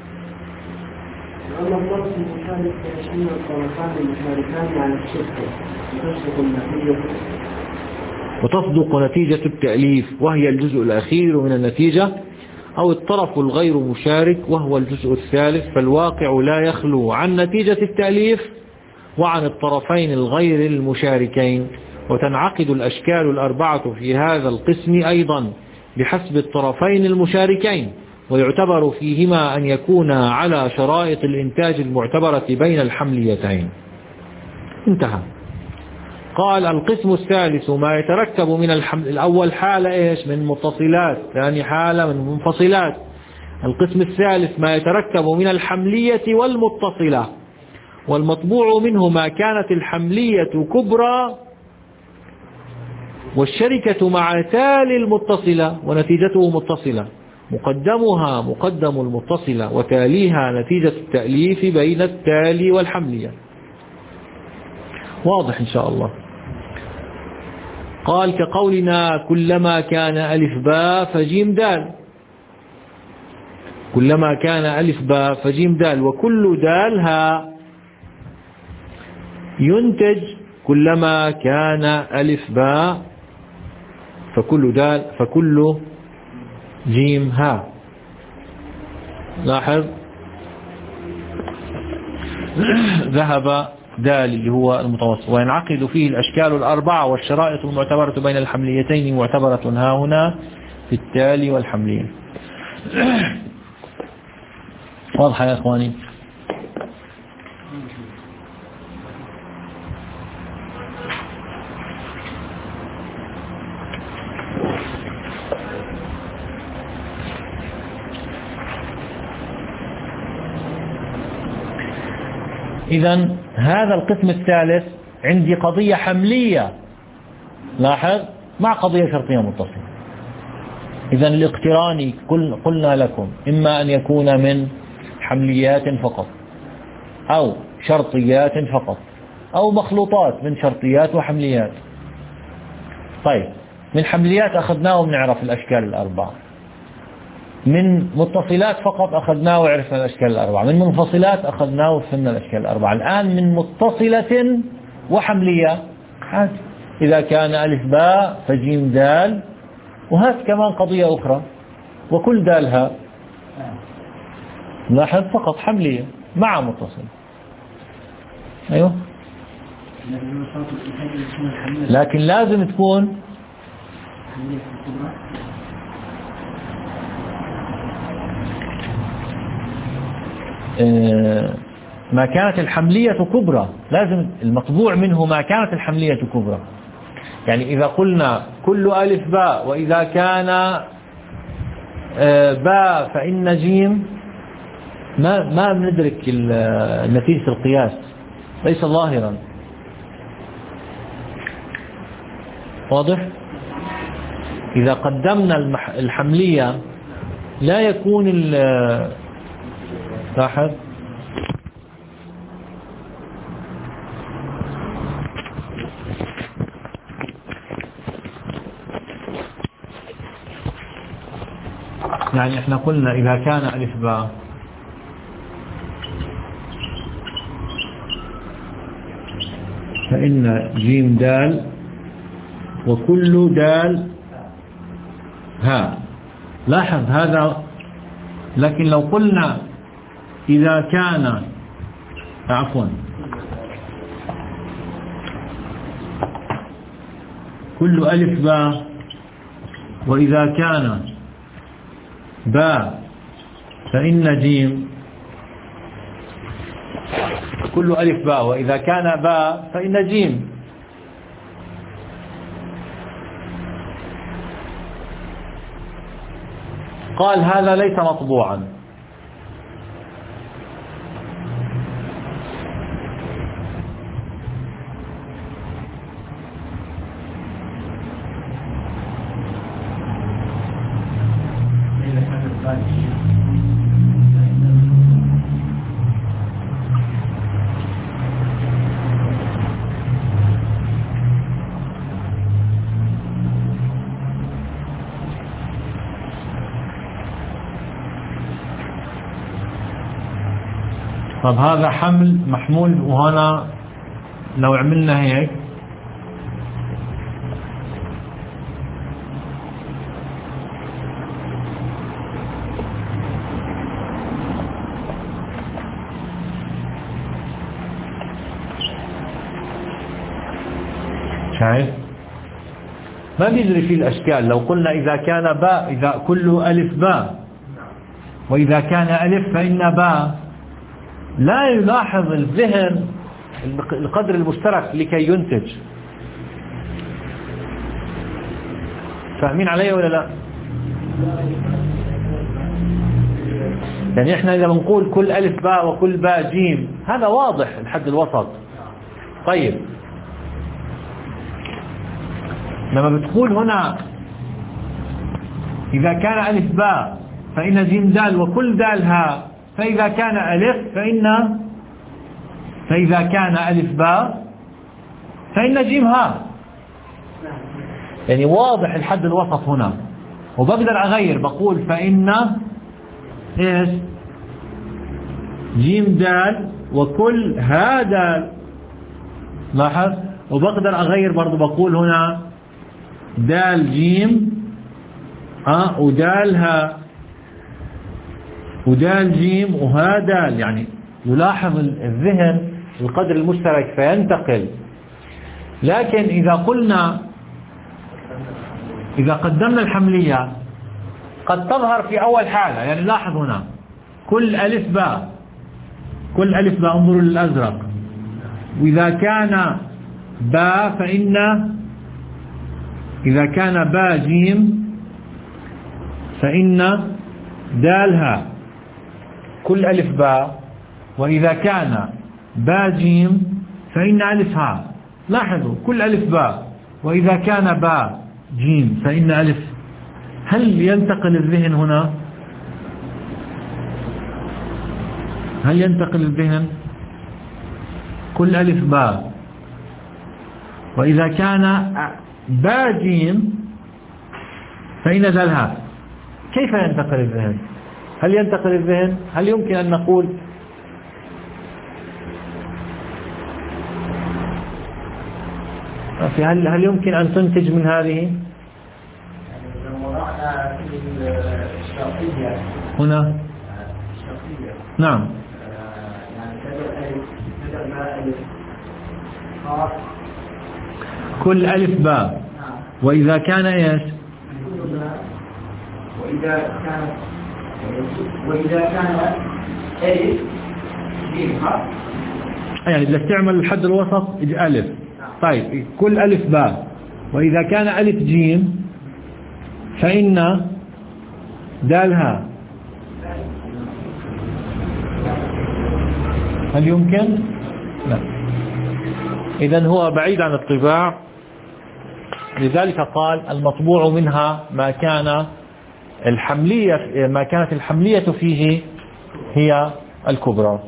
وأما الطرف المشارك فيشمل الطرفان المشاركان على الشركة وتصدق النتيجة وتصدق نتيجة التأليف وهي الجزء الأخير من النتيجة، أو الطرف الغير مشارك وهو الجزء الثالث، فالواقع لا يخلو عن نتيجة التأليف وعن الطرفين الغير المشاركين. وتنعقد الأشكال الأربعة في هذا القسم أيضا بحسب الطرفين المشاركين، ويعتبر فيهما أن يكونا على شرائط الإنتاج المعتبرة بين الحمليتين. انتهى. قال القسم الثالث ما يتركب من الحمل. الأول حالة إيش؟ من متصلات. ثاني حالة من منفصلات. القسم الثالث ما يتركب من الحملية والمتصلة، والمطبوع منه ما كانت الحملية كبرى والشركة مع تالي المتصلة ونتيجته متصلة، مقدمها مقدم المتصلة وتاليها نتيجة التأليف بين التالي والحملية. واضح إن شاء الله. قال كقولنا كلما كان ألف باء فجيم دال، كلما كان ألف باء فجيم دال وكل دال هاء، ينتج كلما كان ألف باء فكل دال فكل جيم هاء. لاحظ ذهب دال اللي هو المتوسط، وينعقد فيه الأشكال الأربعة والشرائط المعتبرة بين الحمليتين معتبرة ها هنا في التالي والحملية. واضح يا إخواني؟ إذن هذا القسم الثالث عندي قضية حملية، لاحظ، مع قضية شرطية متصلة. إذن الاقتراني قلنا لكم إما أن يكون من حمليات فقط أو شرطيات فقط أو مخلوطات من شرطيات وحمليات. طيب، من حمليات أخذناه ونعرف الأشكال الأربعة، من متصلات فقط أخذناه وعرفنا الأشكال الأربعة، من منفصلات أخذناه وفهمنا الأشكال الأربعة. الآن من متصلة وحملية، إذا كان ألف باء فجيم دال، وهات كمان قضية أخرى وكل دال هاء. لاحظ فقط حملية مع متصل. أيوه، لكن لازم تكون ما كانت الحملية كبرى، لازم المطبوع منه ما كانت الحملية كبرى. يعني إذا قلنا كل ألف باء وإذا كان باء فإن جيم، ما ما بندرك نتيجة القياس، ليس ظاهرا. واضح؟ إذا قدمنا الحملية لا يكون لاحظ يعني احنا قلنا إذا كان ألف باء فإن جيم دال وكل دال ها. لاحظ هذا. لكن لو قلنا إذا كان عفوا كل ألف باء وإذا كان باء فإن جيم، كل ألف باء وإذا كان باء فإن جيم. قال هذا ليس مطبوعا. طب هذا حمل محمول، وهنا لو عملنا هيك شايف ما بيجري فيه الأشكال. لو قلنا إذا كان باء، إذا كل ألف باء وإذا كان ألف فإن باء، لا يلاحظ الذهن القدر المشترك لكي ينتج. فاهمين علي ولا لا؟ يعني احنا إذا بنقول كل ألف باء وكل باء جيم هذا واضح الحد الوسط. طيب لما بتقول هنا إذا كان ألف باء فإن جيم دال وكل دال هاء، فإذا كان ألف فإن فإذا كان ألف باء فإن جيم هاء. يعني واضح الحد الوسط هنا. وبقدر أغير بقول فإن إيش جيم دال وكل ها دال. لاحظ. وبقدر أغير برضو بقول هنا دال جيم ها ودال ها ودال جيم وها دال. يعني يلاحظ الذهن القدر المشترك فينتقل. لكن إذا قلنا إذا قدمنا الحملية قد تظهر في أول حالة. يعني لاحظ هنا كل ألف باء، كل ألف باء انظروا للأزرق، وإذا كان باء فإن إذا كان باء جيم فإن دالها كل ألف باء، وإذا كان باء جيم فإن ألف هاء. لاحظوا كل ألف باء وإذا كان باء جيم فإن ألف. هل ينتقل الذهن هنا؟ هل ينتقل الذهن؟ كل ألف باء وإذا كان باء جيم فإن دال هاء. كيف ينتقل الذهن؟ هل ينتقل الذهن؟ هل يمكن أن نقول هل هل يمكن أن تنتج من هذه؟ هنا نعم كل ألف باء وإذا كان إيش؟ وإذا كان وإذا كان ألف جيم ها. يعني بدك تعمل الحد الوسط ألف. طيب كل ألف باء وإذا كان ألف جيم فإن دالها. هل يمكن؟ لا. إذن هو بعيد عن الطباع، لذلك قال المطبوع منها ما كان الحملية ما كانت الحملية فيه هي الكبرى.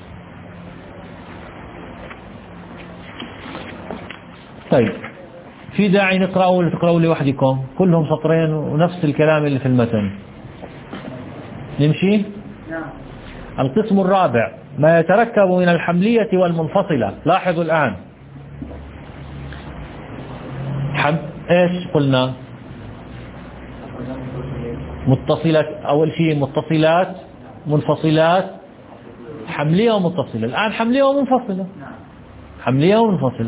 طيب في داعي نقرأه ولا تقرأوا لوحدكم؟ كلهم سطرين ونفس الكلام اللي في المتن. نمشي؟ القسم الرابع ما يتركب من الحملية والمنفصلة. لاحظوا الآن حم... ايش قلنا؟ متصلات، أول شيء متصلات، منفصلات، حملية ومتصلة. الآن حملية ومنفصلة، حملية ومنفصلة.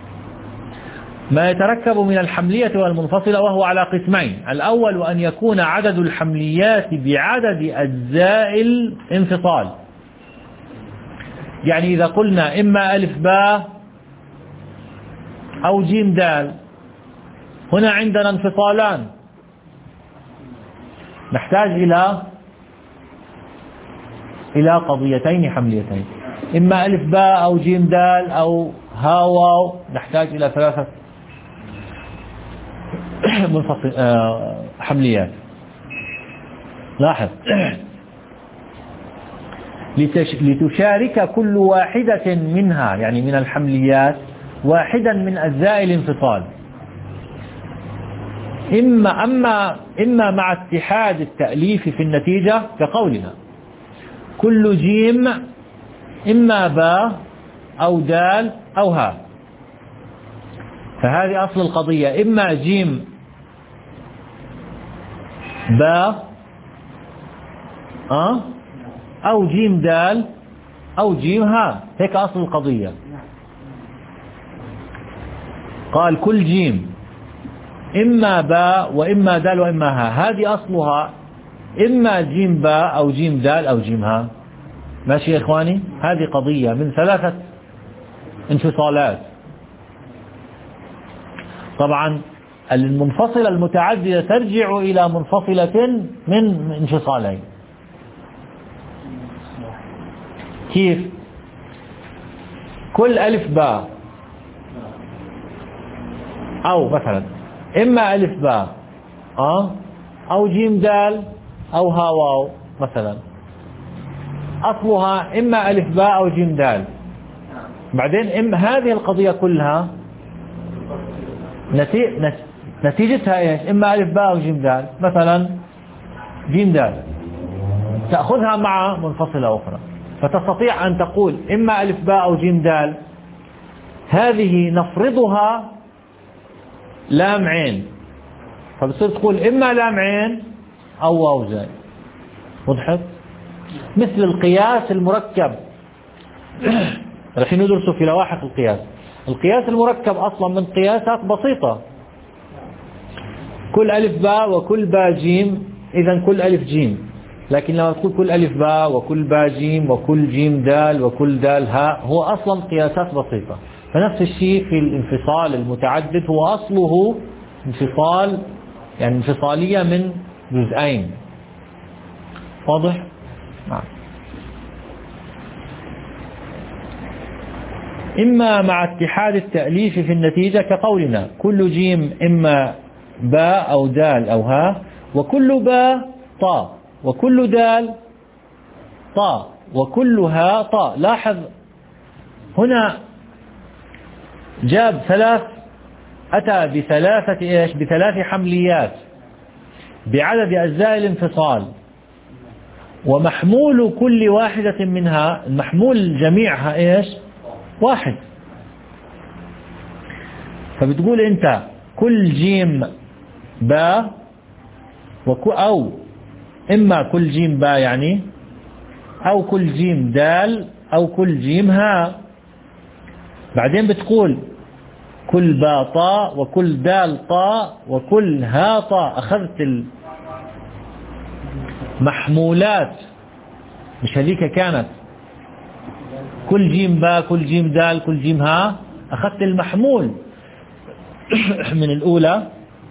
ما يتركب من الحملية والمنفصلة وهو على قسمين. الأول أن يكون عدد الحمليات بعدد أجزاء الانفصال. يعني إذا قلنا إما ألف باء أو جيم دال، هنا عندنا انفصالان، نحتاج إلى إلى قضيتين حمليتين، إما ألف باء أو جيم دال أو ها واو، نحتاج إلى ثلاثة منفصل آه حمليات. لاحظ لتشارك كل واحدة منها، يعني من الحمليات، واحدا من أجزاء الانفصال، إما أما إما مع اتحاد التأليف في النتيجة كقولنا كل جيم إما باء أو دال أو ها. فهذه أصل القضية، إما جيم باء أه أو جيم دال أو جيم ها، هيك أصل القضية. قال كل جيم إما باء وإما دال وإما ها، هذه أصلها إما جيم باء أو جيم دال أو جيم ها. ماشي يا إخواني؟ هذه قضية من ثلاثة انفصالات. طبعا المنفصلة المتعددة ترجع إلى منفصلة من انفصالين. كيف؟ كل ألف باء أو مثلا إما ألف باء أه أو جيم دال أو ها واو مثلا، أصلها إما ألف باء أو جيم دال. بعدين إما هذه القضية كلها نتي... نتيجتها إيش؟ إما ألف باء أو جيم دال، مثلا جيم دال تأخذها مع منفصلة أخرى، فتستطيع أن تقول إما ألف باء أو جيم دال، هذه نفرضها لام عين، فبصير تقول إما لام عين أو واو زاي. وضحت؟ مثل القياس المركب الحين ندرسه في لواحق القياس. القياس المركب أصلا من قياسات بسيطة، كل ألف باء وكل باء جيم، إذا كل ألف جيم. لكن لما تقول كل ألف باء وكل باء جيم وكل جيم دال وكل دال هاء، هو أصلا قياسات بسيطة. فنفس الشيء في الانفصال المتعدد، هو أصله انفصال، يعني انفصالية من جزئين. واضح؟ نعم. إما مع اتحاد التأليف في النتيجة كقولنا كل جيم إما باء أو دال أو ها، وكل باء طاء، وكل دال طاء، وكل ها طاء. لاحظ هنا جاب ثلاث، أتى بثلاثة إيش؟ بثلاث حمليات بعدد أجزاء الانفصال، ومحمول كل واحدة منها، المحمول جميعها إيش؟ واحد. فبتقول أنت كل جيم باء أو إما كل جيم باء يعني، أو كل جيم دال أو كل جيم ها. بعدين بتقول كل باء طاء وكل دال طاء وكل ها طاء. أخذت المحمولات، مش هذيك كانت كل جيم باء كل جيم دال كل جيم ها، أخذت المحمول من الأولى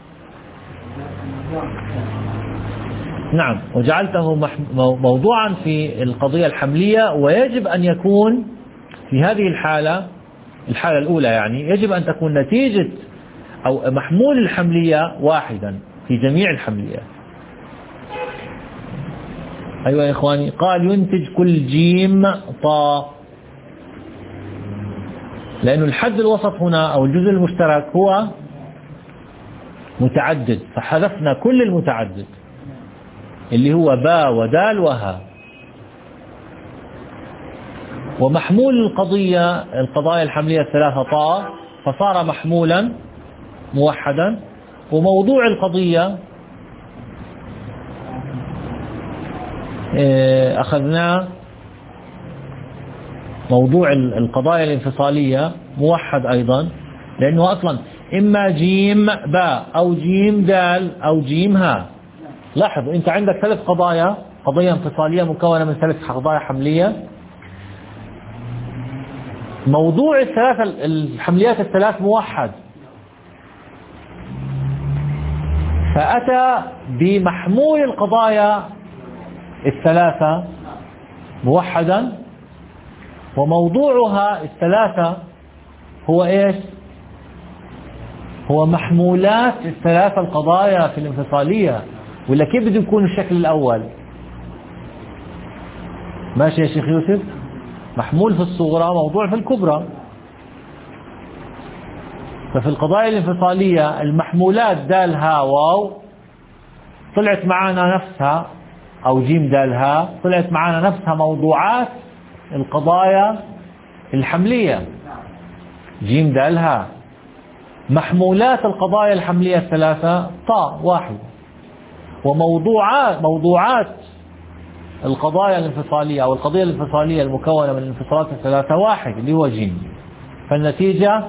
نعم وجعلته موضوعا في القضية الحملية. ويجب أن يكون في هذه الحالة، الحالة الأولى يعني، يجب أن تكون نتيجة أو محمول الحملية واحدا في جميع الحمليات. أيوة يا إخواني. قال ينتج كل جيم طاء، لأن الحد الوسط هنا أو الجزء المشترك هو متعدد، فحذفنا كل المتعدد اللي هو باء ودال وها. ومحمول القضية القضايا الحملية الثلاثة طاء، فصار محمولا موحدا. وموضوع القضية أخذناه موضوع القضايا الانفصالية موحد أيضا، لأنه أصلا إما جيم باء أو جيم دال أو جيم ها. لاحظوا أنت عندك ثلاث قضايا، قضية انفصالية مكونة من ثلاث قضايا حملية. موضوع الثلاث الحمليات الثلاث موحد، فأتى بمحمول القضايا الثلاثة موحدا، وموضوعها الثلاثة هو إيش؟ هو محمولات الثلاثة القضايا في الانفصالية. ولا كيف بده يكون الشكل الأول؟ ماشي يا شيخ يوسف؟ محمول في الصغرى موضوع في الكبرى. ففي القضايا الانفصالية المحمولات دال ها واو طلعت معنا نفسها، أو جيم دال ها طلعت معنا نفسها موضوعات القضايا الحملية جيم دال ها. محمولات القضايا الحملية الثلاثة طاء واحد. وموضوعات موضوعات القضايا الانفصالية أو القضية الانفصالية المكونة من الانفصالات الثلاثة واحد اللي هو جيم. فالنتيجة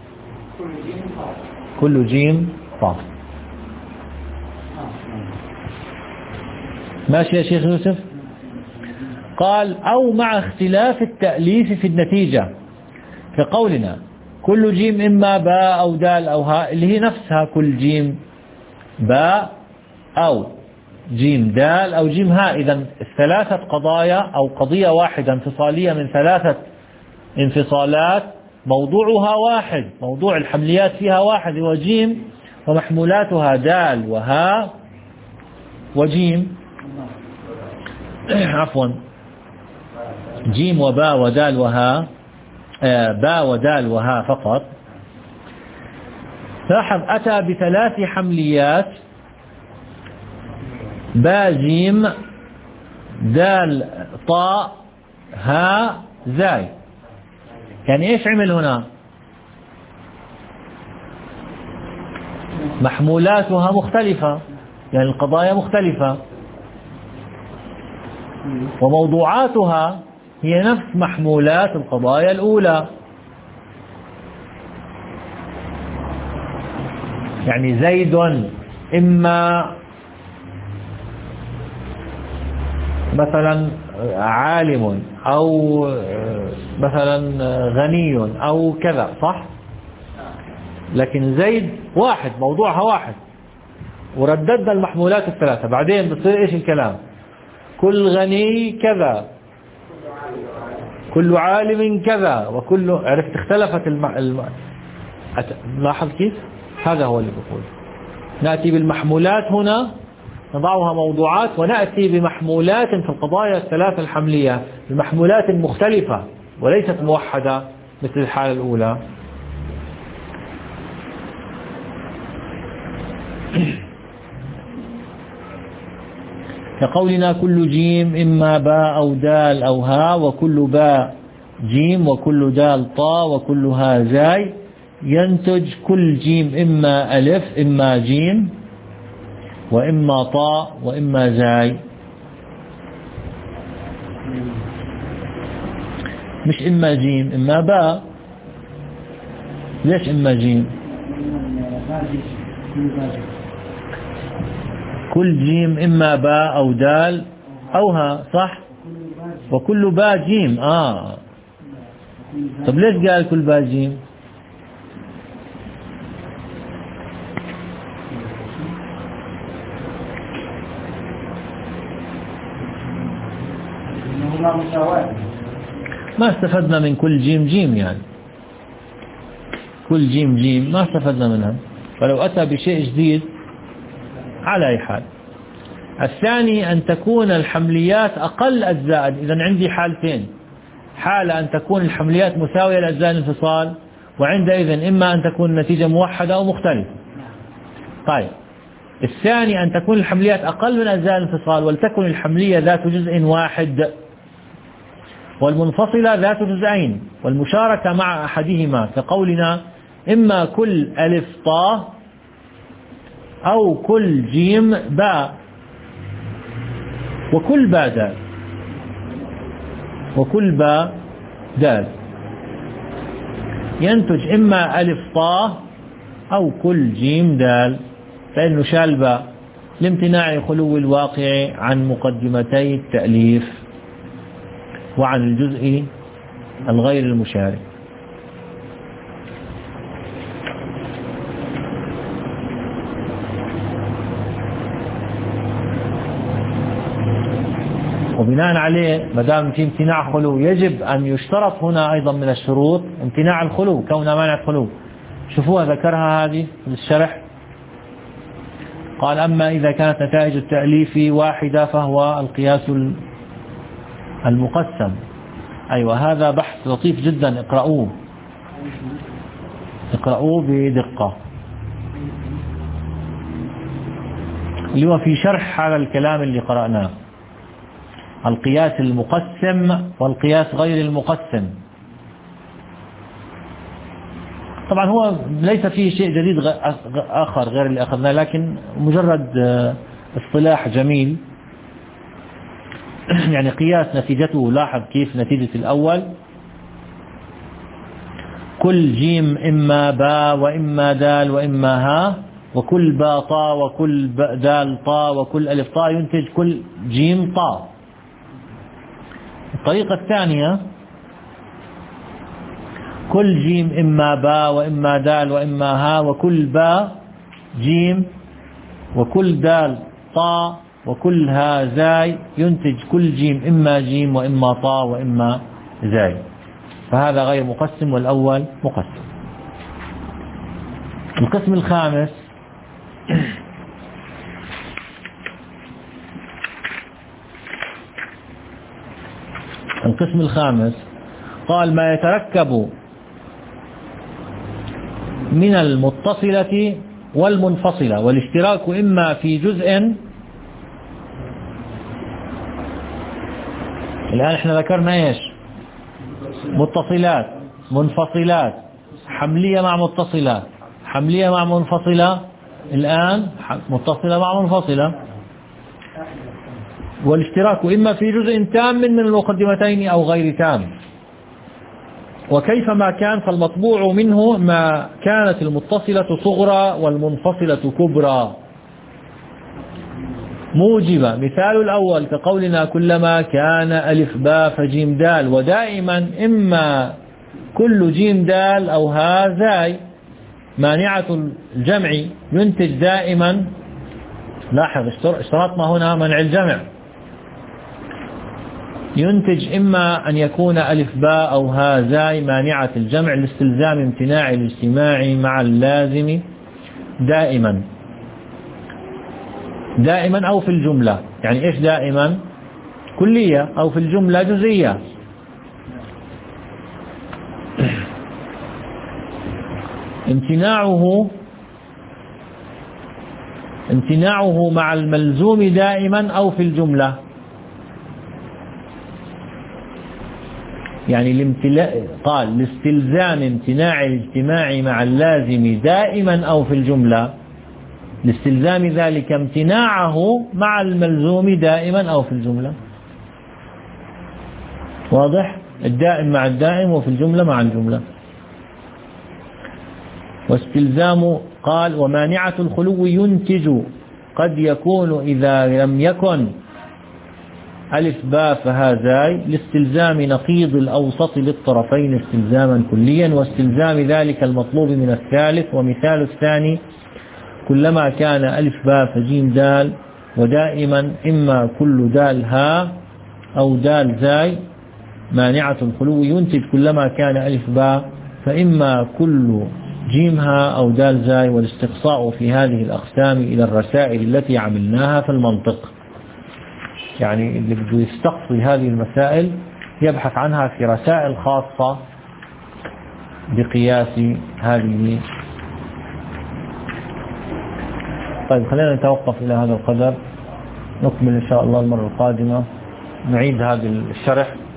كل جيم طاء. ماشي يا شيخ يوسف؟ قال أو مع اختلاف التأليف في النتيجة، في قولنا كل جيم إما باء أو دال أو هاء، اللي هي نفسها كل جيم باء أو جيم دال أو جيم هاء. إذن الثلاثة قضايا أو قضية واحدة انفصالية من ثلاثة انفصالات موضوعها واحد، موضوع الحمليات فيها واحد هو جيم، ومحمولاتها دال وهاء وجيم عفوا جيم وباء ودال وهاء، باء ودال وهاء فقط. لاحظ أتى بثلاث حمليات باء جيم دال طاء هاء زاي. يعني إيش عمل هنا؟ محمولاتها مختلفة، يعني القضايا مختلفة، وموضوعاتها هي نفس محمولات القضايا الأولى. يعني زيد إما مثلا عالم أو مثلا غني أو كذا، صح؟ لكن زيد واحد موضوعها واحد، ورددنا المحمولات الثلاثة. بعدين بتصير إيش الكلام؟ كل غني كذا، كل عالم كذا، وكل عرفت اختلفت الم... الم... لاحظ كيف؟ هذا هو اللي بقول. نأتي بالمحمولات هنا نضعها موضوعات، ونأتي بمحمولات في القضايا الثلاثة الحملية بمحمولات مختلفة وليست موحدة مثل الحالة الأولى. كقولنا كل جيم إما باء أو دال أو هاء، وكل باء جيم وكل دال طاء وكل هاء زاي، ينتج كل جيم إما ألف إما جيم وإما طاء وإما زاي. مش إما جيم إما باء. ليش إما جيم؟ كل جيم إما باء أو دال أو ها، صح؟ وكل باء جيم. آه طب ليش قال كل باء جيم؟ ما استفدنا من كل جيم جيم، يعني كل جيم جيم ما استفدنا منها، فلو أتى بشيء جديد على أي حال. الثاني أن تكون الحمليات أقل أجزاء. إذن عندي حالتين: حالة أن تكون الحمليات مساوية لأجزاء الانفصال، وعندئذ إما أن تكون النتيجة موحدة أو مختلفة. طيب الثاني أن تكون الحمليات أقل من أجزاء الانفصال، ولتكن الحملية ذات جزء واحد والمنفصلة ذات جزئين، والمشاركة مع أحدهما كقولنا إما كل ألف طاء أو كل جيم باء وكل باء دال وكل باء دال، ينتج إما ألف طاء أو كل جيم دال، فإنه شال باء لامتناع خلو الواقع عن مقدمتي التأليف وعن الجزء الغير المشارك. وبناء عليه ما دام في امتناع خلو يجب أن يشترط هنا أيضا من الشروط امتناع الخلو، كونها مانع خلو. شوفوها ذكرها هذه في الشرح، قال أما إذا كانت نتائج التأليف واحدة فهو القياس المقسم. أيوة هذا بحث لطيف جدا، اقرأوه اقرأوه بدقة، اللي هو في شرح هذا الكلام اللي قرأناه، القياس المقسم والقياس غير المقسم. طبعا هو ليس فيه شيء جديد آخر غير اللي أخذناه، لكن مجرد اصطلاح جميل. يعني قياس نتيجته، لاحظ كيف نتيجة الأول كل جيم إما باء وإما دال وإما ها، وكل باء طاء وكل دال طاء وكل ألف طاء ينتج كل جيم طاء. الطريقة الثانية كل جيم إما باء وإما دال وإما ها وكل باء جيم وكل دال طاء وكل ها زاي ينتج كل جيم إما جيم وإما طاء وإما زاي، فهذا غير مقسم والأول مقسم. القسم الخامس القسم الخامس قال ما يتركب من المتصلة والمنفصلة، والاشتراك إما في جزء. الآن احنا ذكرنا ايش؟ متصلات منفصلات، حملية مع متصلة، حملية مع منفصلة، الآن متصلة مع منفصلة. والاشتراك إما في جزء تام من المقدمتين أو غير تام، وكيفما كان فالمطبوع منه ما كانت المتصلة صغرى والمنفصلة كبرى موجبة. مثال الأول كقولنا كلما كان ألف باء فجيم دال، ودائما إما كل جيم دال أو ها زاي. مانعة الجمع ينتج دائما، لاحظ اشترطنا هنا منع الجمع، ينتج إما أن يكون ألف باء أو ها زاي مانعة الجمع لاستلزام امتناع الاجتماع مع اللازم دائما دائما أو في الجملة. يعني إيش دائما؟ كلية، أو في الجملة جزئية. امتناعه امتناعه مع الملزوم دائما أو في الجملة. يعني الامتلاء قال لاستلزام امتناع الاجتماع مع اللازم دائما أو في الجملة، لاستلزام ذلك امتناعه مع الملزوم دائما أو في الجملة. واضح؟ الدائم مع الدائم وفي الجملة مع الجملة. واستلزام قال ومانعة الخلو ينتج قد يكون إذا لم يكن ألف باء فهذاي لاستلزام نقيض الأوسط للطرفين استلزاما كليا، واستلزام ذلك المطلوب من الثالث. ومثال الثاني كلما كان ألف باء فجيم دال، ودائما إما كل دال ها أو دال زاي مانعة الخلو ينتج كلما كان ألف باء فإما كل جيم ها أو دال زاي، والاستقصاء في هذه الأقسام إلى الرسائل التي عملناها في المنطق. يعني اللي بده يستقصي هذه المسائل يبحث عنها في رسائل خاصة بقياس هذه طيب خلينا نتوقف إلى هذا القدر، نكمل إن شاء الله المرة القادمة، نعيد هذا الشرح.